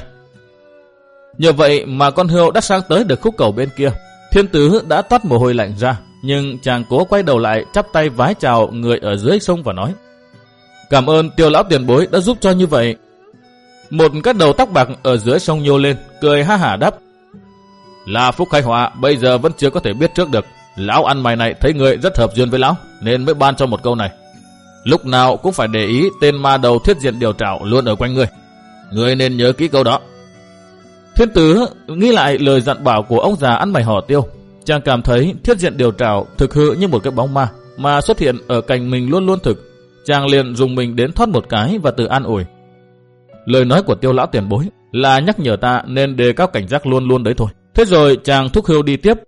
Nhờ vậy mà con hươu đã sang tới được khúc cầu bên kia. Thiên Tứ đã toát mồ hôi lạnh ra, nhưng chàng cố quay đầu lại chắp tay vái chào người ở dưới sông và nói: Cảm ơn Tiêu lão tiền bối đã giúp cho như vậy. Một cái đầu tóc bạc ở dưới sông nhô lên, cười ha hả đáp: Là phúc khai họa, bây giờ vẫn chưa có thể biết trước được. Lão ăn mày này thấy người rất hợp duyên với lão, nên mới ban cho một câu này. Lúc nào cũng phải để ý tên ma đầu thiết diện điều trảo luôn ở quanh ngươi. Ngươi nên nhớ kỹ câu đó. Thiên Tứ nghĩ lại lời dặn bảo của ông già ăn mày họ Tiêu. Chàng cảm thấy thiết diện điều trảo thực hư như một cái bóng ma mà xuất hiện ở cạnh mình luôn luôn thực. Chàng liền dùng mình đến thoát một cái và tự an ủi: Lời nói của Tiêu lão tiền bối là nhắc nhở ta nên đề cao cảnh giác luôn luôn đấy thôi. Thế rồi chàng thúc hươu đi tiếp.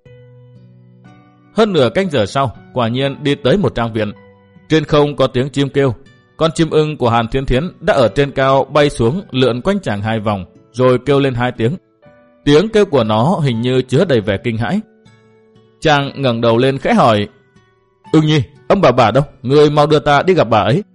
Hơn nửa canh giờ sau, quả nhiên đi tới một trang viện. Trên không có tiếng chim kêu. Con chim ưng của Hàn Thiên Thiến đã ở trên cao bay xuống lượn quanh chàng hai vòng, rồi kêu lên hai tiếng. Tiếng kêu của nó hình như chứa đầy vẻ kinh hãi. Chàng ngẩng đầu lên khẽ hỏi: Ưng Nhi, ông bà bà đâu? Người mau đưa ta đi gặp bà ấy.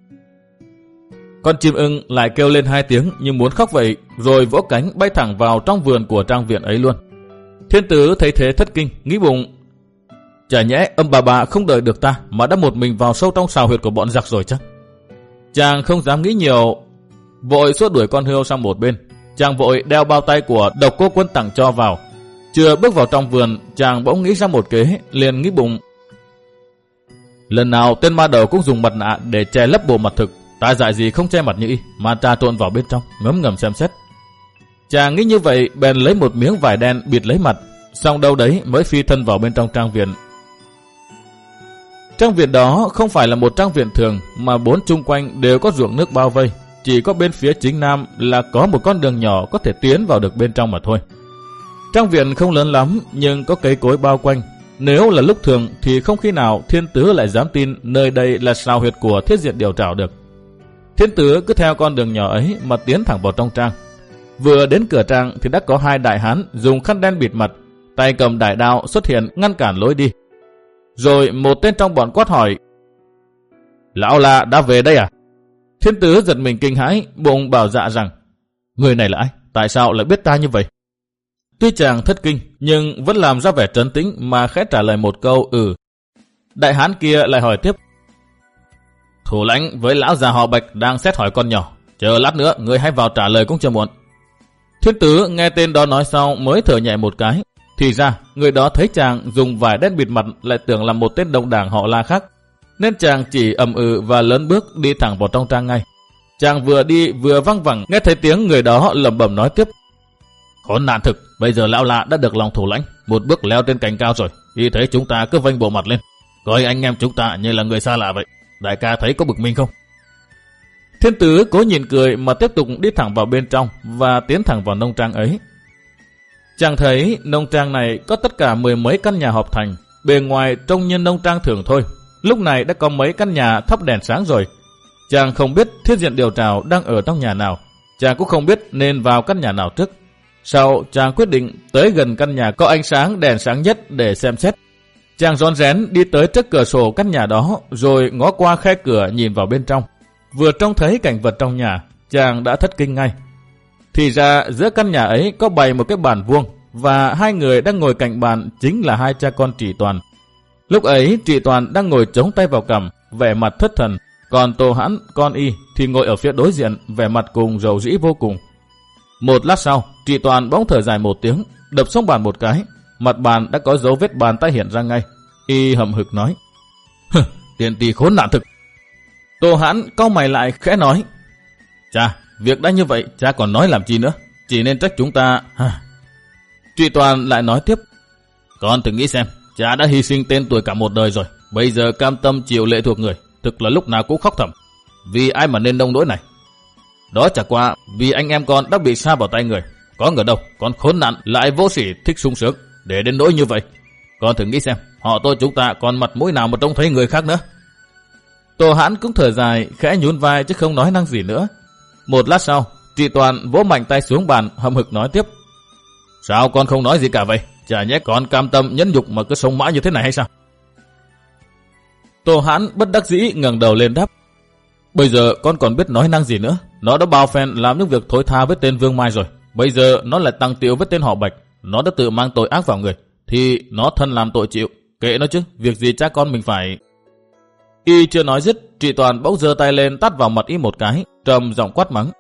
Con chim ưng lại kêu lên hai tiếng như muốn khóc vậy, rồi vỗ cánh bay thẳng vào trong vườn của trang viện ấy luôn. Thiên Tứ thấy thế thất kinh, nghĩ bụng: Chả nhẽ ông bà bà không đợi được ta mà đã một mình vào sâu trong sào huyệt của bọn giặc rồi chắc. Chàng không dám nghĩ nhiều, vội xua đuổi con hươu sang một bên. Chàng vội đeo bao tay của Độc Cô Quân tặng cho vào. Chưa bước vào trong vườn, chàng bỗng nghĩ ra một kế, liền nghĩ bụng: Lần nào tên ma đầu cũng dùng mặt nạ để che lấp bộ mặt thực, ta dại gì không che mặt như y mà trà trộn vào bên trong, ngấm ngầm xem xét. Chàng nghĩ như vậy, bèn lấy một miếng vải đen bịt lấy mặt, xong đâu đấy mới phi thân vào bên trong trang viện. Trang viện đó không phải là một trang viện thường, mà bốn chung quanh đều có ruộng nước bao vây. Chỉ có bên phía chính nam là có một con đường nhỏ có thể tiến vào được bên trong mà thôi. Trang viện không lớn lắm, nhưng có cây cối bao quanh. Nếu là lúc thường thì không khi nào Thiên Tứ lại dám tin nơi đây là sào huyệt của thiết diện điều trảo được. Thiên Tứ cứ theo con đường nhỏ ấy mà tiến thẳng vào trong trang. Vừa đến cửa trang thì đã có hai đại hán dùng khăn đen bịt mặt, tay cầm đại đao xuất hiện ngăn cản lối đi. Rồi một tên trong bọn quát hỏi: Lão là đã về đây à? Thiên Tứ giật mình kinh hãi, bụng bảo dạ rằng: Người này là ai? Tại sao lại biết ta như vậy? Tuy chàng thất kinh, nhưng vẫn làm ra vẻ trấn tĩnh mà khẽ trả lời một câu ừ. Đại hán kia lại hỏi tiếp: Thủ lãnh với lão già họ Bạch đang xét hỏi con nhỏ, chờ lát nữa người hãy vào trả lời cũng chưa muộn. Thiên Tứ nghe tên đó nói xong mới thở nhẹ một cái. Thì ra người đó thấy chàng dùng vải đen bịt mặt lại tưởng là một tên đồng đảng họ La khác, nên chàng chỉ ầm ừ và lớn bước đi thẳng vào trong trang ngay. Chàng vừa đi vừa văng vẳng nghe thấy tiếng người đó lẩm bẩm nói tiếp: Khốn nạn thực, bây giờ lão La đã được lòng thủ lãnh, một bước leo trên cành cao rồi. Khi thấy chúng ta cứ vênh bộ mặt lên, coi anh em chúng ta như là người xa lạ vậy. Đại ca thấy có bực mình không? Thiên Tứ cố nhịn cười mà tiếp tục đi thẳng vào bên trong và tiến thẳng vào nông trang ấy. Chàng thấy nông trang này có tất cả mười mấy căn nhà họp thành, bề ngoài trông như nông trang thường thôi. Lúc này đã có mấy căn nhà thắp đèn sáng rồi. Chàng không biết thiết diện điều trảo đang ở trong nhà nào, chàng cũng không biết nên vào căn nhà nào trước. Sau chàng quyết định tới gần căn nhà có ánh sáng đèn sáng nhất để xem xét. Chàng rón rén đi tới trước cửa sổ căn nhà đó, rồi ngó qua khe cửa nhìn vào bên trong. Vừa trông thấy cảnh vật trong nhà, chàng đã thất kinh ngay. Thì ra giữa căn nhà ấy có bày một cái bàn vuông, và hai người đang ngồi cạnh bàn chính là hai cha con Trị Toàn. Lúc ấy Trị Toàn đang ngồi chống tay vào cằm, vẻ mặt thất thần, còn Tô Hãn, con y thì ngồi ở phía đối diện, vẻ mặt cùng rầu rĩ vô cùng. Một lát sau, Trị Toàn bỗng thở dài một tiếng, đập xuống bàn một cái, mặt bàn đã có dấu vết bàn tay hiện ra ngay. Y hậm hực nói: "Tiền tỷ khốn nạn thực." Tô Hãn cau mày lại khẽ nói: "Cha, việc đã như vậy, cha còn nói làm chi nữa? Chỉ nên trách chúng ta." Trị Toàn lại nói tiếp: "Con thử nghĩ xem, cha đã hy sinh tên tuổi cả một đời rồi, bây giờ cam tâm chịu lệ thuộc người, thực là lúc nào cũng khóc thầm. Vì ai mà nên nông nỗi này? Đó chả qua vì anh em con đã bị sa vào tay người. Có ngờ đâu, con khốn nạn lại vô sỉ thích sung sướng, để đến nỗi như vậy. Con thử nghĩ xem, họ tôi chúng ta còn mặt mũi nào mà trông thấy người khác nữa." Tô Hãn cũng thở dài, khẽ nhún vai chứ không nói năng gì nữa. Một lát sau, Trị Toàn vỗ mạnh tay xuống bàn, hậm hực nói tiếp: "Sao con không nói gì cả vậy? Chả nhẽ con cam tâm nhẫn nhục mà cứ sống mãi như thế này hay sao?" Tô Hãn bất đắc dĩ ngẩng đầu lên đáp: "Bây giờ con còn biết nói năng gì nữa? Nó đã bao phen làm những việc thối tha với tên Vương Mai rồi. Bây giờ nó lại tăng tiệu với tên họ Bạch. Nó đã tự mang tội ác vào người, thì nó thân làm tội chịu. Kệ nó chứ, việc gì cha con mình phải..." Y chưa nói dứt, Trị Toàn bỗng giơ tay lên tát vào mặt y một cái, trầm giọng quát mắng: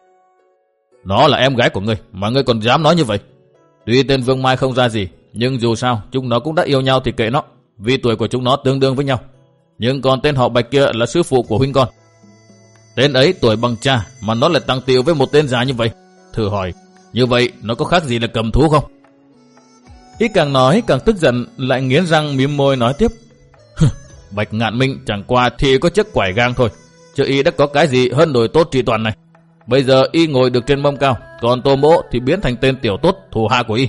"Nó là em gái của ngươi mà ngươi còn dám nói như vậy? Tuy tên Vương Mai không ra gì, nhưng dù sao chúng nó cũng đã yêu nhau thì kệ nó, vì tuổi của chúng nó tương đương với nhau. Nhưng còn tên họ Bạch kia là sư phụ của huynh con. Tên ấy tuổi bằng cha mà nó lại tăng tiệu với một tên già như vậy. Thử hỏi, như vậy nó có khác gì là cầm thú không?" Y càng nói càng tức giận, lại nghiến răng mím môi nói tiếp: "Bạch Ngạn Minh chẳng qua thì có chiếc quải gang thôi, chứ y đã có cái gì hơn nổi tốt Trị Toàn này. Bây giờ y ngồi được trên mâm cao, còn Tô Mỗ thì biến thành tên tiểu tốt thủ hạ của y."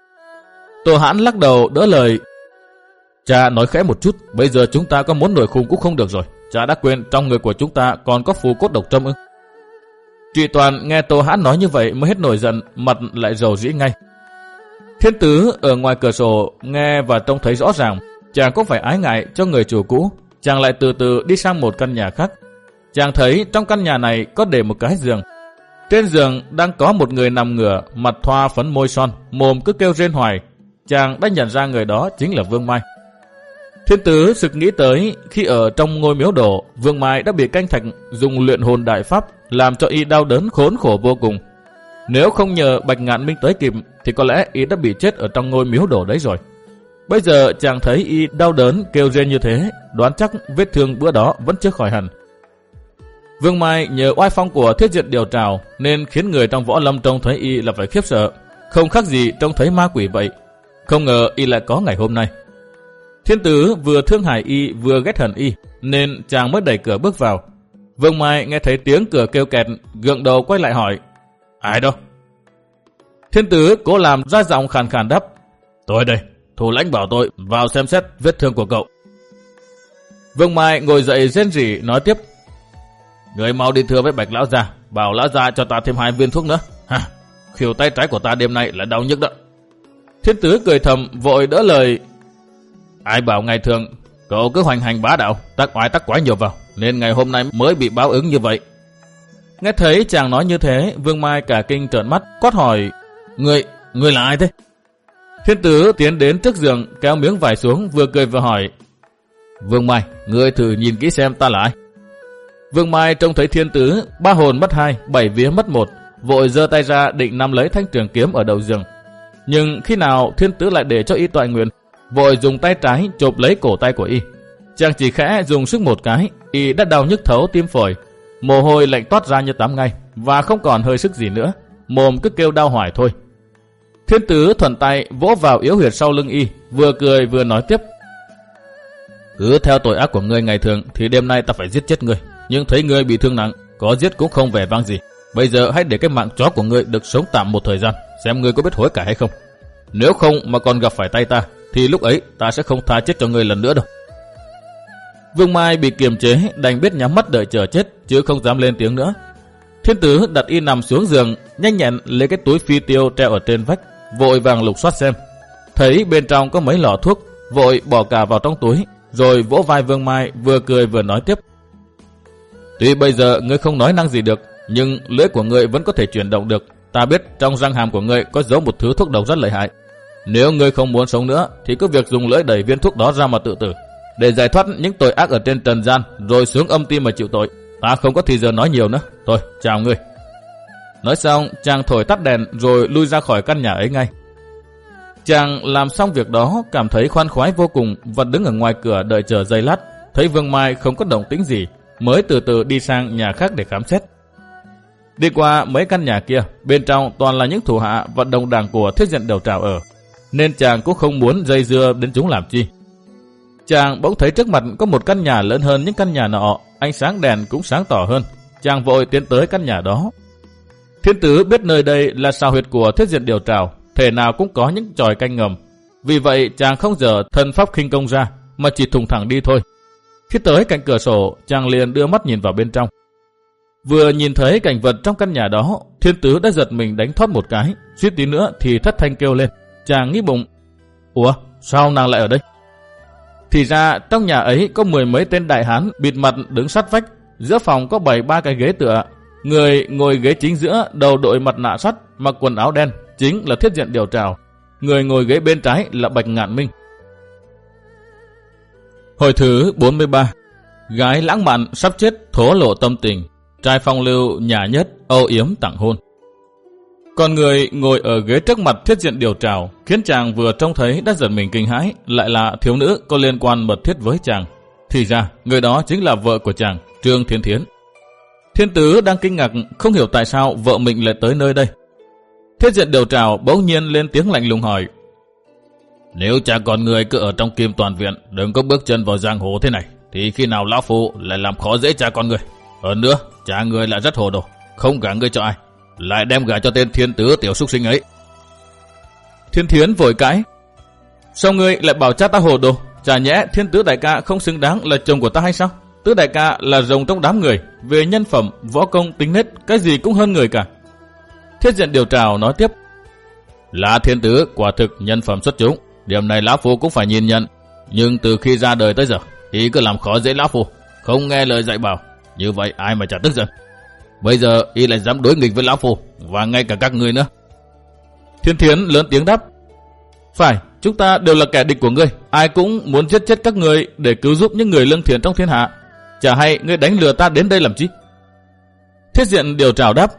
Tô Hãn lắc đầu đỡ lời: "Cha nói khẽ một chút, bây giờ chúng ta có muốn nổi khùng cũng không được rồi. Cha đã quên trong người của chúng ta còn có phù cốt độc trâm ư?" Trị Toàn nghe Tô Hãn nói như vậy mới hết nổi giận, mặt lại rầu rĩ ngay. Thiên Tứ ở ngoài cửa sổ nghe và trông thấy rõ ràng, chàng cũng phải ái ngại cho người chủ cũ. Chàng lại từ từ đi sang một căn nhà khác. Chàng thấy trong căn nhà này có để một cái giường. Trên giường đang có một người nằm ngửa, mặt thoa phấn môi son, mồm cứ kêu rên hoài. Chàng đã nhận ra người đó chính là Vương Mai. Thiên Tứ sực nghĩ tới khi ở trong ngôi miếu đổ, Vương Mai đã bị Canh Thạch dùng luyện hồn đại pháp làm cho y đau đớn khốn khổ vô cùng. Nếu không nhờ Bạch Ngạn Minh tới kịp thì có lẽ y đã bị chết ở trong ngôi miếu đổ đấy rồi. Bây giờ chàng thấy y đau đớn kêu rên như thế, đoán chắc vết thương bữa đó vẫn chưa khỏi hẳn. Vương Mai nhờ oai phong của Thiết Diện điều trào nên khiến người trong võ lâm trông thấy y là phải khiếp sợ, không khác gì trông thấy ma quỷ vậy. Không ngờ y lại có ngày hôm nay. Thiên Tứ vừa thương hại y vừa ghét hận y, nên chàng mới đẩy cửa bước vào. Vương Mai nghe thấy tiếng cửa kêu kẹt, gượng đầu quay lại hỏi: "Ai đâu?" Thiên Tứ cố làm ra giọng khàn khàn đáp: "Tôi đây, thủ lãnh bảo tôi vào xem xét vết thương của cậu." Vương Mai ngồi dậy rên rỉ nói tiếp: "Người mau đi thưa với Bạch lão gia, bảo lão gia cho ta thêm hai viên thuốc nữa. Ha, khuỷu tay trái của ta đêm nay là đau nhức đó." Thiên Tứ cười thầm vội đỡ lời: "Ai bảo ngày thường cậu cứ hoành hành bá đạo, tác oai tác quái nhiều vào, nên ngày hôm nay mới bị báo ứng như vậy." Nghe thấy chàng nói như thế, Vương Mai cả kinh trợn mắt, quát hỏi: Ngươi, ngươi là ai thế?" Thiên Tứ tiến đến trước giường, kéo miếng vải xuống, vừa cười vừa hỏi: "Vương Mai, ngươi thử nhìn kỹ xem ta là ai." Vương Mai trông thấy Thiên Tứ ba hồn mất hai, bảy vía mất một, vội giơ tay ra định nắm lấy thanh trường kiếm ở đầu giường. Nhưng khi nào Thiên Tứ lại để cho y toại nguyện, vội dùng tay trái chộp lấy cổ tay của y. Chàng chỉ khẽ dùng sức một cái, y đã đau nhức thấu tim phổi, mồ hôi lạnh toát ra như tắm ngay, và không còn hơi sức gì nữa, mồm cứ kêu đau hoài thôi. Thiên Tứ thuận tay vỗ vào yếu huyệt sau lưng y, vừa cười vừa nói tiếp: "Cứ theo tội ác của ngươi ngày thường thì đêm nay ta phải giết chết ngươi, nhưng thấy ngươi bị thương nặng, có giết cũng không vẻ vang gì. Bây giờ hãy để cái mạng chó của ngươi được sống tạm một thời gian, xem ngươi có biết hối cải hay không. Nếu không mà còn gặp phải tay ta, thì lúc ấy ta sẽ không tha chết cho ngươi lần nữa đâu." Vương Mai bị kiềm chế, đành biết nhắm mắt đợi chờ chết, chứ không dám lên tiếng nữa. Thiên Tứ đặt y nằm xuống giường, nhanh nhẹn lấy cái túi phi tiêu treo ở trên vách, vội vàng lục soát xem. Thấy bên trong có mấy lọ thuốc, vội bỏ cả vào trong túi, rồi vỗ vai Vương Mai vừa cười vừa nói tiếp. Tuy bây giờ ngươi không nói năng gì được, nhưng lưỡi của ngươi vẫn có thể chuyển động được. Ta biết trong răng hàm của ngươi có giấu một thứ thuốc độc rất lợi hại. Nếu ngươi không muốn sống nữa thì cứ việc dùng lưỡi đẩy viên thuốc đó ra mà tự tử, để giải thoát những tội ác ở trên trần gian, rồi xuống âm ti mà chịu tội. Ta không có thời giờ nói nhiều nữa. Thôi, chào ngươi. Nói xong, chàng thổi tắt đèn rồi lui ra khỏi căn nhà ấy ngay. Chàng làm xong việc đó, cảm thấy khoan khoái vô cùng và đứng ở ngoài cửa đợi chờ giây lát. Thấy Vương Mai không có động tĩnh gì, mới từ từ đi sang nhà khác để khám xét. Đi qua mấy căn nhà kia, bên trong toàn là những thủ hạ và đồng đảng của Thiết Diện Đầu Trào ở, nên chàng cũng không muốn dây dưa đến chúng làm chi. Chàng bỗng thấy trước mặt có một căn nhà lớn hơn những căn nhà nọ, ánh sáng đèn cũng sáng tỏ hơn. Chàng vội tiến tới căn nhà đó. Thiên Tứ biết nơi đây là sào huyệt của Thiết Diện Điều Trào, thể nào cũng có những chòi canh ngầm. Vì vậy chàng không dở thân pháp khinh công ra, mà chỉ thùng thẳng đi thôi. Khi tới cạnh cửa sổ, chàng liền đưa mắt nhìn vào bên trong. Vừa nhìn thấy cảnh vật trong căn nhà đó, Thiên Tứ đã giật mình đánh thoát một cái, suýt tí nữa thì thất thanh kêu lên. Chàng nghĩ bụng, ủa, sao nàng lại ở đây? Thì ra trong nhà ấy có mười mấy tên đại hán bịt mặt đứng sát vách, giữa phòng có bảy ba cái ghế tựa. Người ngồi ghế chính giữa đầu đội mặt nạ sắt, mặc quần áo đen, chính là Thiết Diện Điều Trào. Người ngồi ghế bên trái là Bạch Ngạn Minh. Hồi thứ bốn mươi ba. Gái lãng mạn sắp chết thổ lộ tâm tình, trai phong lưu nhã nhất âu yếm tặng hôn. Còn người ngồi ở ghế trước mặt Thiết Diện Điều Trào khiến chàng vừa trông thấy đã giật mình kinh hãi, lại là thiếu nữ có liên quan mật thiết với chàng. Thì ra người đó chính là vợ của chàng, Trương Thiên Thiến. Thiên Tứ đang kinh ngạc không hiểu tại sao vợ mình lại tới nơi đây. Thiết Diện Điều Trào bỗng nhiên lên tiếng lạnh lùng hỏi: Nếu cha con người cứ ở trong Kim Toàn Viện, đừng có bước chân vào giang hồ thế này, thì khi nào lão phu lại làm khó dễ cha con người? Hơn nữa, cha người lại rất hồ đồ, không gả ngươi cho ai, lại đem gả cho tên Thiên Tứ tiểu súc sinh ấy. Thiên Thiến vội cãi: Sao ngươi lại bảo cha ta hồ đồ? Chả nhẽ Thiên Tứ đại ca không xứng đáng là chồng của ta hay sao? Tứ đại ca là rồng trong đám người, về nhân phẩm, võ công, tính nết, cái gì cũng hơn người cả. Thiết Diện Điều Trào nói tiếp: Là Thiên Tứ quả thực nhân phẩm xuất chúng, điểm này lão phu cũng phải nhìn nhận. Nhưng từ khi ra đời tới giờ, y cứ làm khó dễ lão phu, không nghe lời dạy bảo, như vậy ai mà chả tức giận. Bây giờ y lại dám đối nghịch với lão phu và ngay cả các ngươi nữa. Thiên Thiến lớn tiếng đáp: Phải, chúng ta đều là kẻ địch của ngươi, ai cũng muốn giết chết các ngươi để cứu giúp những người lương thiện trong thiên hạ. Chả hay ngươi đánh lừa ta đến đây làm chi? Thiết Diện Điều Trào đáp: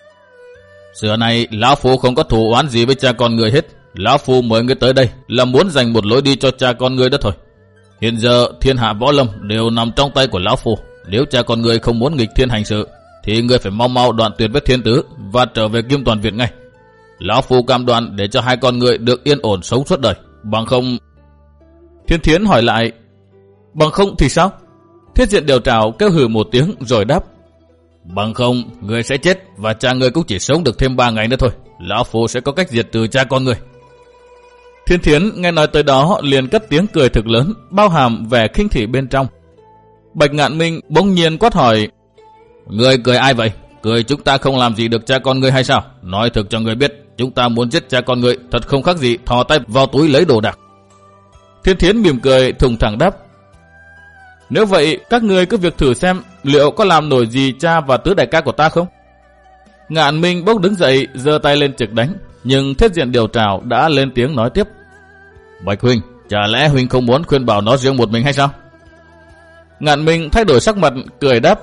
Xưa này lão phu không có thù oán gì với cha con người hết. Lão phu mời ngươi tới đây là muốn dành một lối đi cho cha con ngươi đó thôi. Hiện giờ thiên hạ võ lâm đều nằm trong tay của lão phu. Nếu cha con ngươi không muốn nghịch thiên hành sự, thì ngươi phải mau mau đoạn tuyệt với Thiên Tứ và trở về Kim Toàn Viện ngay. Lão phu cam đoan để cho hai con ngươi được yên ổn sống suốt đời. Bằng không... Thiên Thiến hỏi lại: Bằng không thì sao? Thiết Diện Điều Trào kêu hừ một tiếng rồi đáp: Bằng không ngươi sẽ chết, và cha ngươi cũng chỉ sống được thêm ba ngày nữa thôi. Lão phu sẽ có cách diệt trừ cha con ngươi. Thiên Thiến nghe nói tới đó liền cất tiếng cười thực lớn, bao hàm vẻ khinh thị bên trong. Bạch Ngạn Minh bỗng nhiên quát hỏi: Ngươi cười ai vậy? Cười chúng ta không làm gì được cha con ngươi hay sao? Nói thực cho ngươi biết, chúng ta muốn giết cha con ngươi thật không khác gì thò tay vào túi lấy đồ đạc. Thiên Thiến mỉm cười thùng thẳng đáp: Nếu vậy các ngươi cứ việc thử xem liệu có làm nổi gì cha và tứ đại ca của ta không? Ngạn Minh bỗng đứng dậy giơ tay lên trực đánh, nhưng Thiết Diện Điều Trào đã lên tiếng nói tiếp: Bạch huynh, chả lẽ huynh không muốn khuyên bảo nó riêng một mình hay sao? Ngạn Minh thay đổi sắc mặt cười đáp: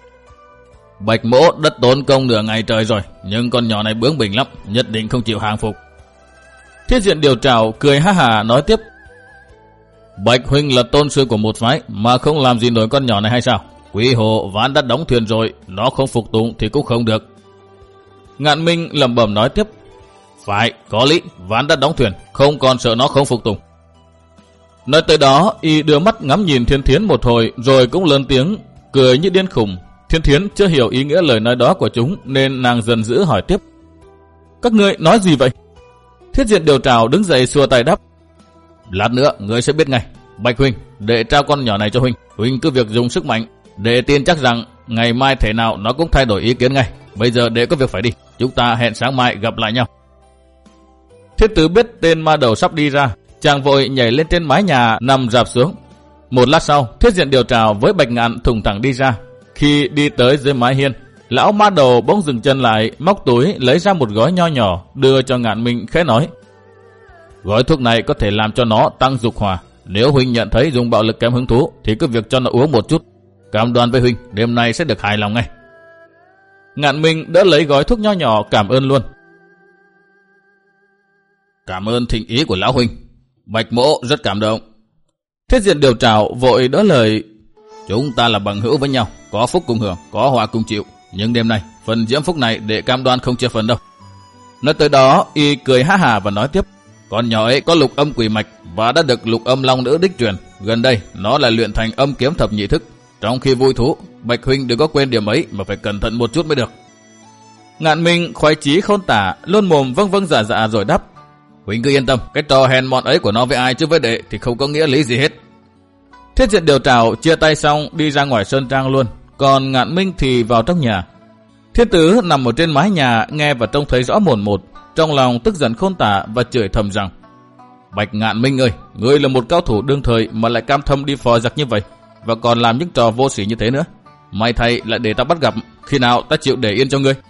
Bạch mỗ đất tốn công nửa ngày trời rồi, nhưng con nhỏ này bướng bỉnh lắm, nhất định không chịu hàng phục. Thiết Diện Điều Trào cười ha hà nói tiếp: Bạch huynh là tôn sư của một phái mà không làm gì nổi con nhỏ này hay sao? Quý hồ ván đã đóng thuyền rồi, nó không phục tùng thì cũng không được. Ngạn Minh lẩm bẩm nói tiếp: Phải, có lý, ván đã đóng thuyền, không còn sợ nó không phục tùng. Nói tới đó, y đưa mắt ngắm nhìn Thiên Thiến một hồi rồi cũng lớn tiếng cười như điên khùng. Thiên Thiến chưa hiểu ý nghĩa lời nói đó của chúng nên nàng dần dữ hỏi tiếp: Các ngươi nói gì vậy? Thiết Diện Điều Trào đứng dậy xua tay đáp: Lát nữa ngươi sẽ biết ngay. Bạch huynh, để trao con nhỏ này cho huynh, huynh cứ việc dùng sức mạnh để tin chắc rằng ngày mai thể nào nó cũng thay đổi ý kiến ngay. bây giờ để có việc phải đi, chúng ta hẹn sáng mai gặp lại nhau. Thiết Tứ biết tên ma đầu sắp đi ra, chàng vội nhảy lên trên mái nhà nằm rạp xuống. Một lát sau, Thiết Diện Điều Trảo với Bạch Ngạn thùng thẳng đi ra. Khi đi tới dưới mái hiên, lão ma đầu bỗng dừng chân lại, móc túi lấy ra một gói nho nhỏ đưa cho Ngạn Minh, khẽ nói: gói thuốc này có thể làm cho nó tăng dục hỏa. Nếu huynh nhận thấy dùng bạo lực kém hứng thú thì cứ việc cho nó uống một chút. Cam đoan với huynh đêm nay sẽ được hài lòng ngay. Ngạn Minh đỡ lấy gói thuốc nho nhỏ cảm ơn luôn. Cảm ơn thịnh ý của lão huynh, Bạch mỗ rất cảm động. Thiết Diện Điều Trảo vội đỡ lời: chúng ta là bằng hữu với nhau, có phúc cùng hưởng, có họa cùng chịu. Nhưng đêm nay phần diễm phúc này để cam đoan không chia phần đâu. Nói tới đó, y cười ha hả và nói tiếp: con nhỏ ấy có lục âm quỷ mạch và đã được lục âm long nữ đích truyền. Gần đây nó lại luyện thành âm kiếm thập nhị thức. Trong khi vui thú, Bạch huynh đừng có quên điểm ấy mà phải cẩn thận một chút mới được. Ngạn Minh khoái chí khôn tả, luôn mồm vâng vâng dạ dạ rồi đáp: huynh cứ yên tâm, cái trò hèn mọn ấy của nó với ai chứ với đệ thì không có nghĩa lý gì hết. Thiết Diện Điều Trảo chia tay xong đi ra ngoài sơn trang luôn, còn Ngạn Minh thì vào trong nhà. Thiên Tứ nằm ở trên mái nhà nghe và trông thấy rõ mồn một, trong lòng tức giận khôn tả và chửi thầm rằng: Bạch Ngạn Minh ơi, ngươi là một cao thủ đương thời mà lại cam thâm đi phò giặc như vậy, và còn làm những trò vô sỉ như thế nữa. May thay lại để ta bắt gặp, khi nào ta chịu để yên cho ngươi.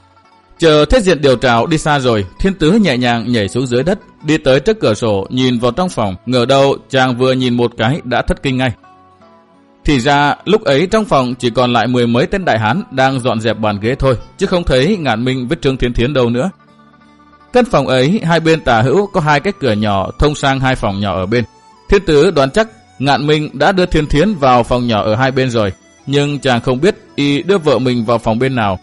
Chờ Thiết Diện Điều Trảo đi xa rồi, Thiên Tứ nhẹ nhàng nhảy xuống dưới đất, đi tới trước cửa sổ nhìn vào trong phòng. Ngờ đâu chàng vừa nhìn một cái đã thất kinh ngay. Thì ra lúc ấy trong phòng chỉ còn lại mười mấy tên đại hán đang dọn dẹp bàn ghế thôi, chứ không thấy Ngạn Minh với Trương Thiên Thiến đâu nữa. Căn phòng ấy hai bên tả hữu có hai cái cửa nhỏ thông sang hai phòng nhỏ ở bên. Thiên Tứ đoán chắc Ngạn Minh đã đưa Thiên Thiến vào phòng nhỏ ở hai bên rồi, nhưng chàng không biết y đưa vợ mình vào phòng bên nào.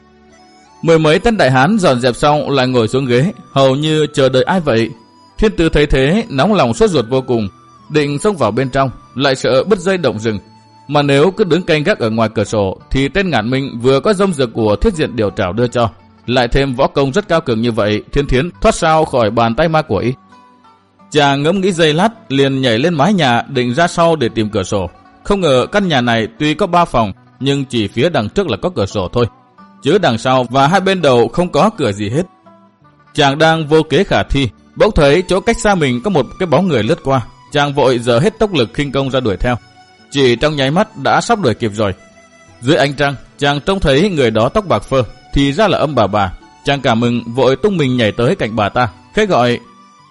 Mười mấy tên đại hán dọn dẹp xong lại ngồi xuống ghế, hầu như chờ đợi ai vậy. Thiên Tứ thấy thế nóng lòng sốt ruột vô cùng, định xông vào bên trong, lại sợ bứt dây động rừng. Mà nếu cứ đứng canh gác ở ngoài cửa sổ thì tên Ngạn Minh vừa có rông dược của Thiết Diện Điều Trảo đưa cho, lại thêm võ công rất cao cường như vậy, Thiên Thiến thoát sao khỏi bàn tay ma của y. Chàng ngẫm nghĩ giây lát liền nhảy lên mái nhà định ra sau để tìm cửa sổ. Không ngờ căn nhà này tuy có ba phòng nhưng chỉ phía đằng trước là có cửa sổ thôi, chứ đằng sau và hai bên đầu không có cửa gì hết. Chàng đang vô kế khả thi, bỗng thấy chỗ cách xa mình có một cái bóng người lướt qua. Chàng vội giở hết tốc lực khinh công ra đuổi theo. Chỉ trong nháy mắt đã sắp đuổi kịp rồi. Dưới ánh trăng, chàng trông thấy người đó tóc bạc phơ, thì ra là Âm bà bà. Chàng cảm mừng vội tung mình nhảy tới cạnh bà ta, khẽ gọi: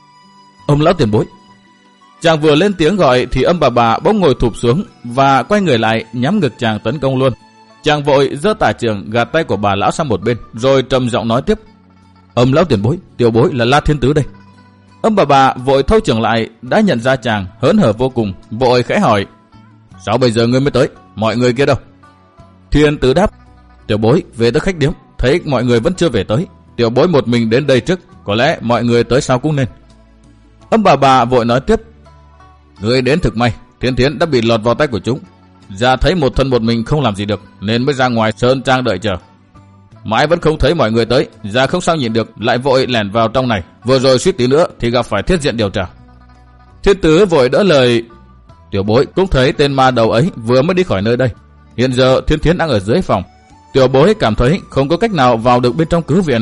Ông lão tiền bối. Chàng vừa lên tiếng gọi thì Âm bà bà bỗng ngồi thụp xuống và quay người lại nhắm ngực chàng tấn công luôn. Chàng vội giơ tả trường gạt tay của bà lão sang một bên, rồi trầm giọng nói tiếp: Âm lão tiền bối, tiểu bối là La Thiên Tứ đây. Âm bà bà vội thâu trường lại, đã nhận ra chàng, hớn hở vô cùng, vội khẽ hỏi: Sao bây giờ ngươi mới tới, mọi người kia đâu? Thiên Tứ đáp: Tiểu bối về tới khách điếm, thấy mọi người vẫn chưa về tới, tiểu bối một mình đến đây trước, có lẽ mọi người tới sau cũng nên. Âm bà bà vội nói tiếp: Ngươi đến thực may, Thiên Thiến đã bị lọt vào tay của chúng. Ra thấy một thân một mình không làm gì được, nên mới ra ngoài sơn trang đợi chờ. Mãi vẫn không thấy mọi người tới, ra không sao nhìn được, lại vội lẻn vào trong này. Vừa rồi suýt tí nữa thì gặp phải Thiết Diện Điều Trảo. Thiên Tứ vội đỡ lời: Tiểu bối cũng thấy tên ma đầu ấy vừa mới đi khỏi nơi đây. Hiện giờ Thiên Thiến đang ở dưới phòng. Tiểu bối cảm thấy không có cách nào vào được bên trong cứu viện.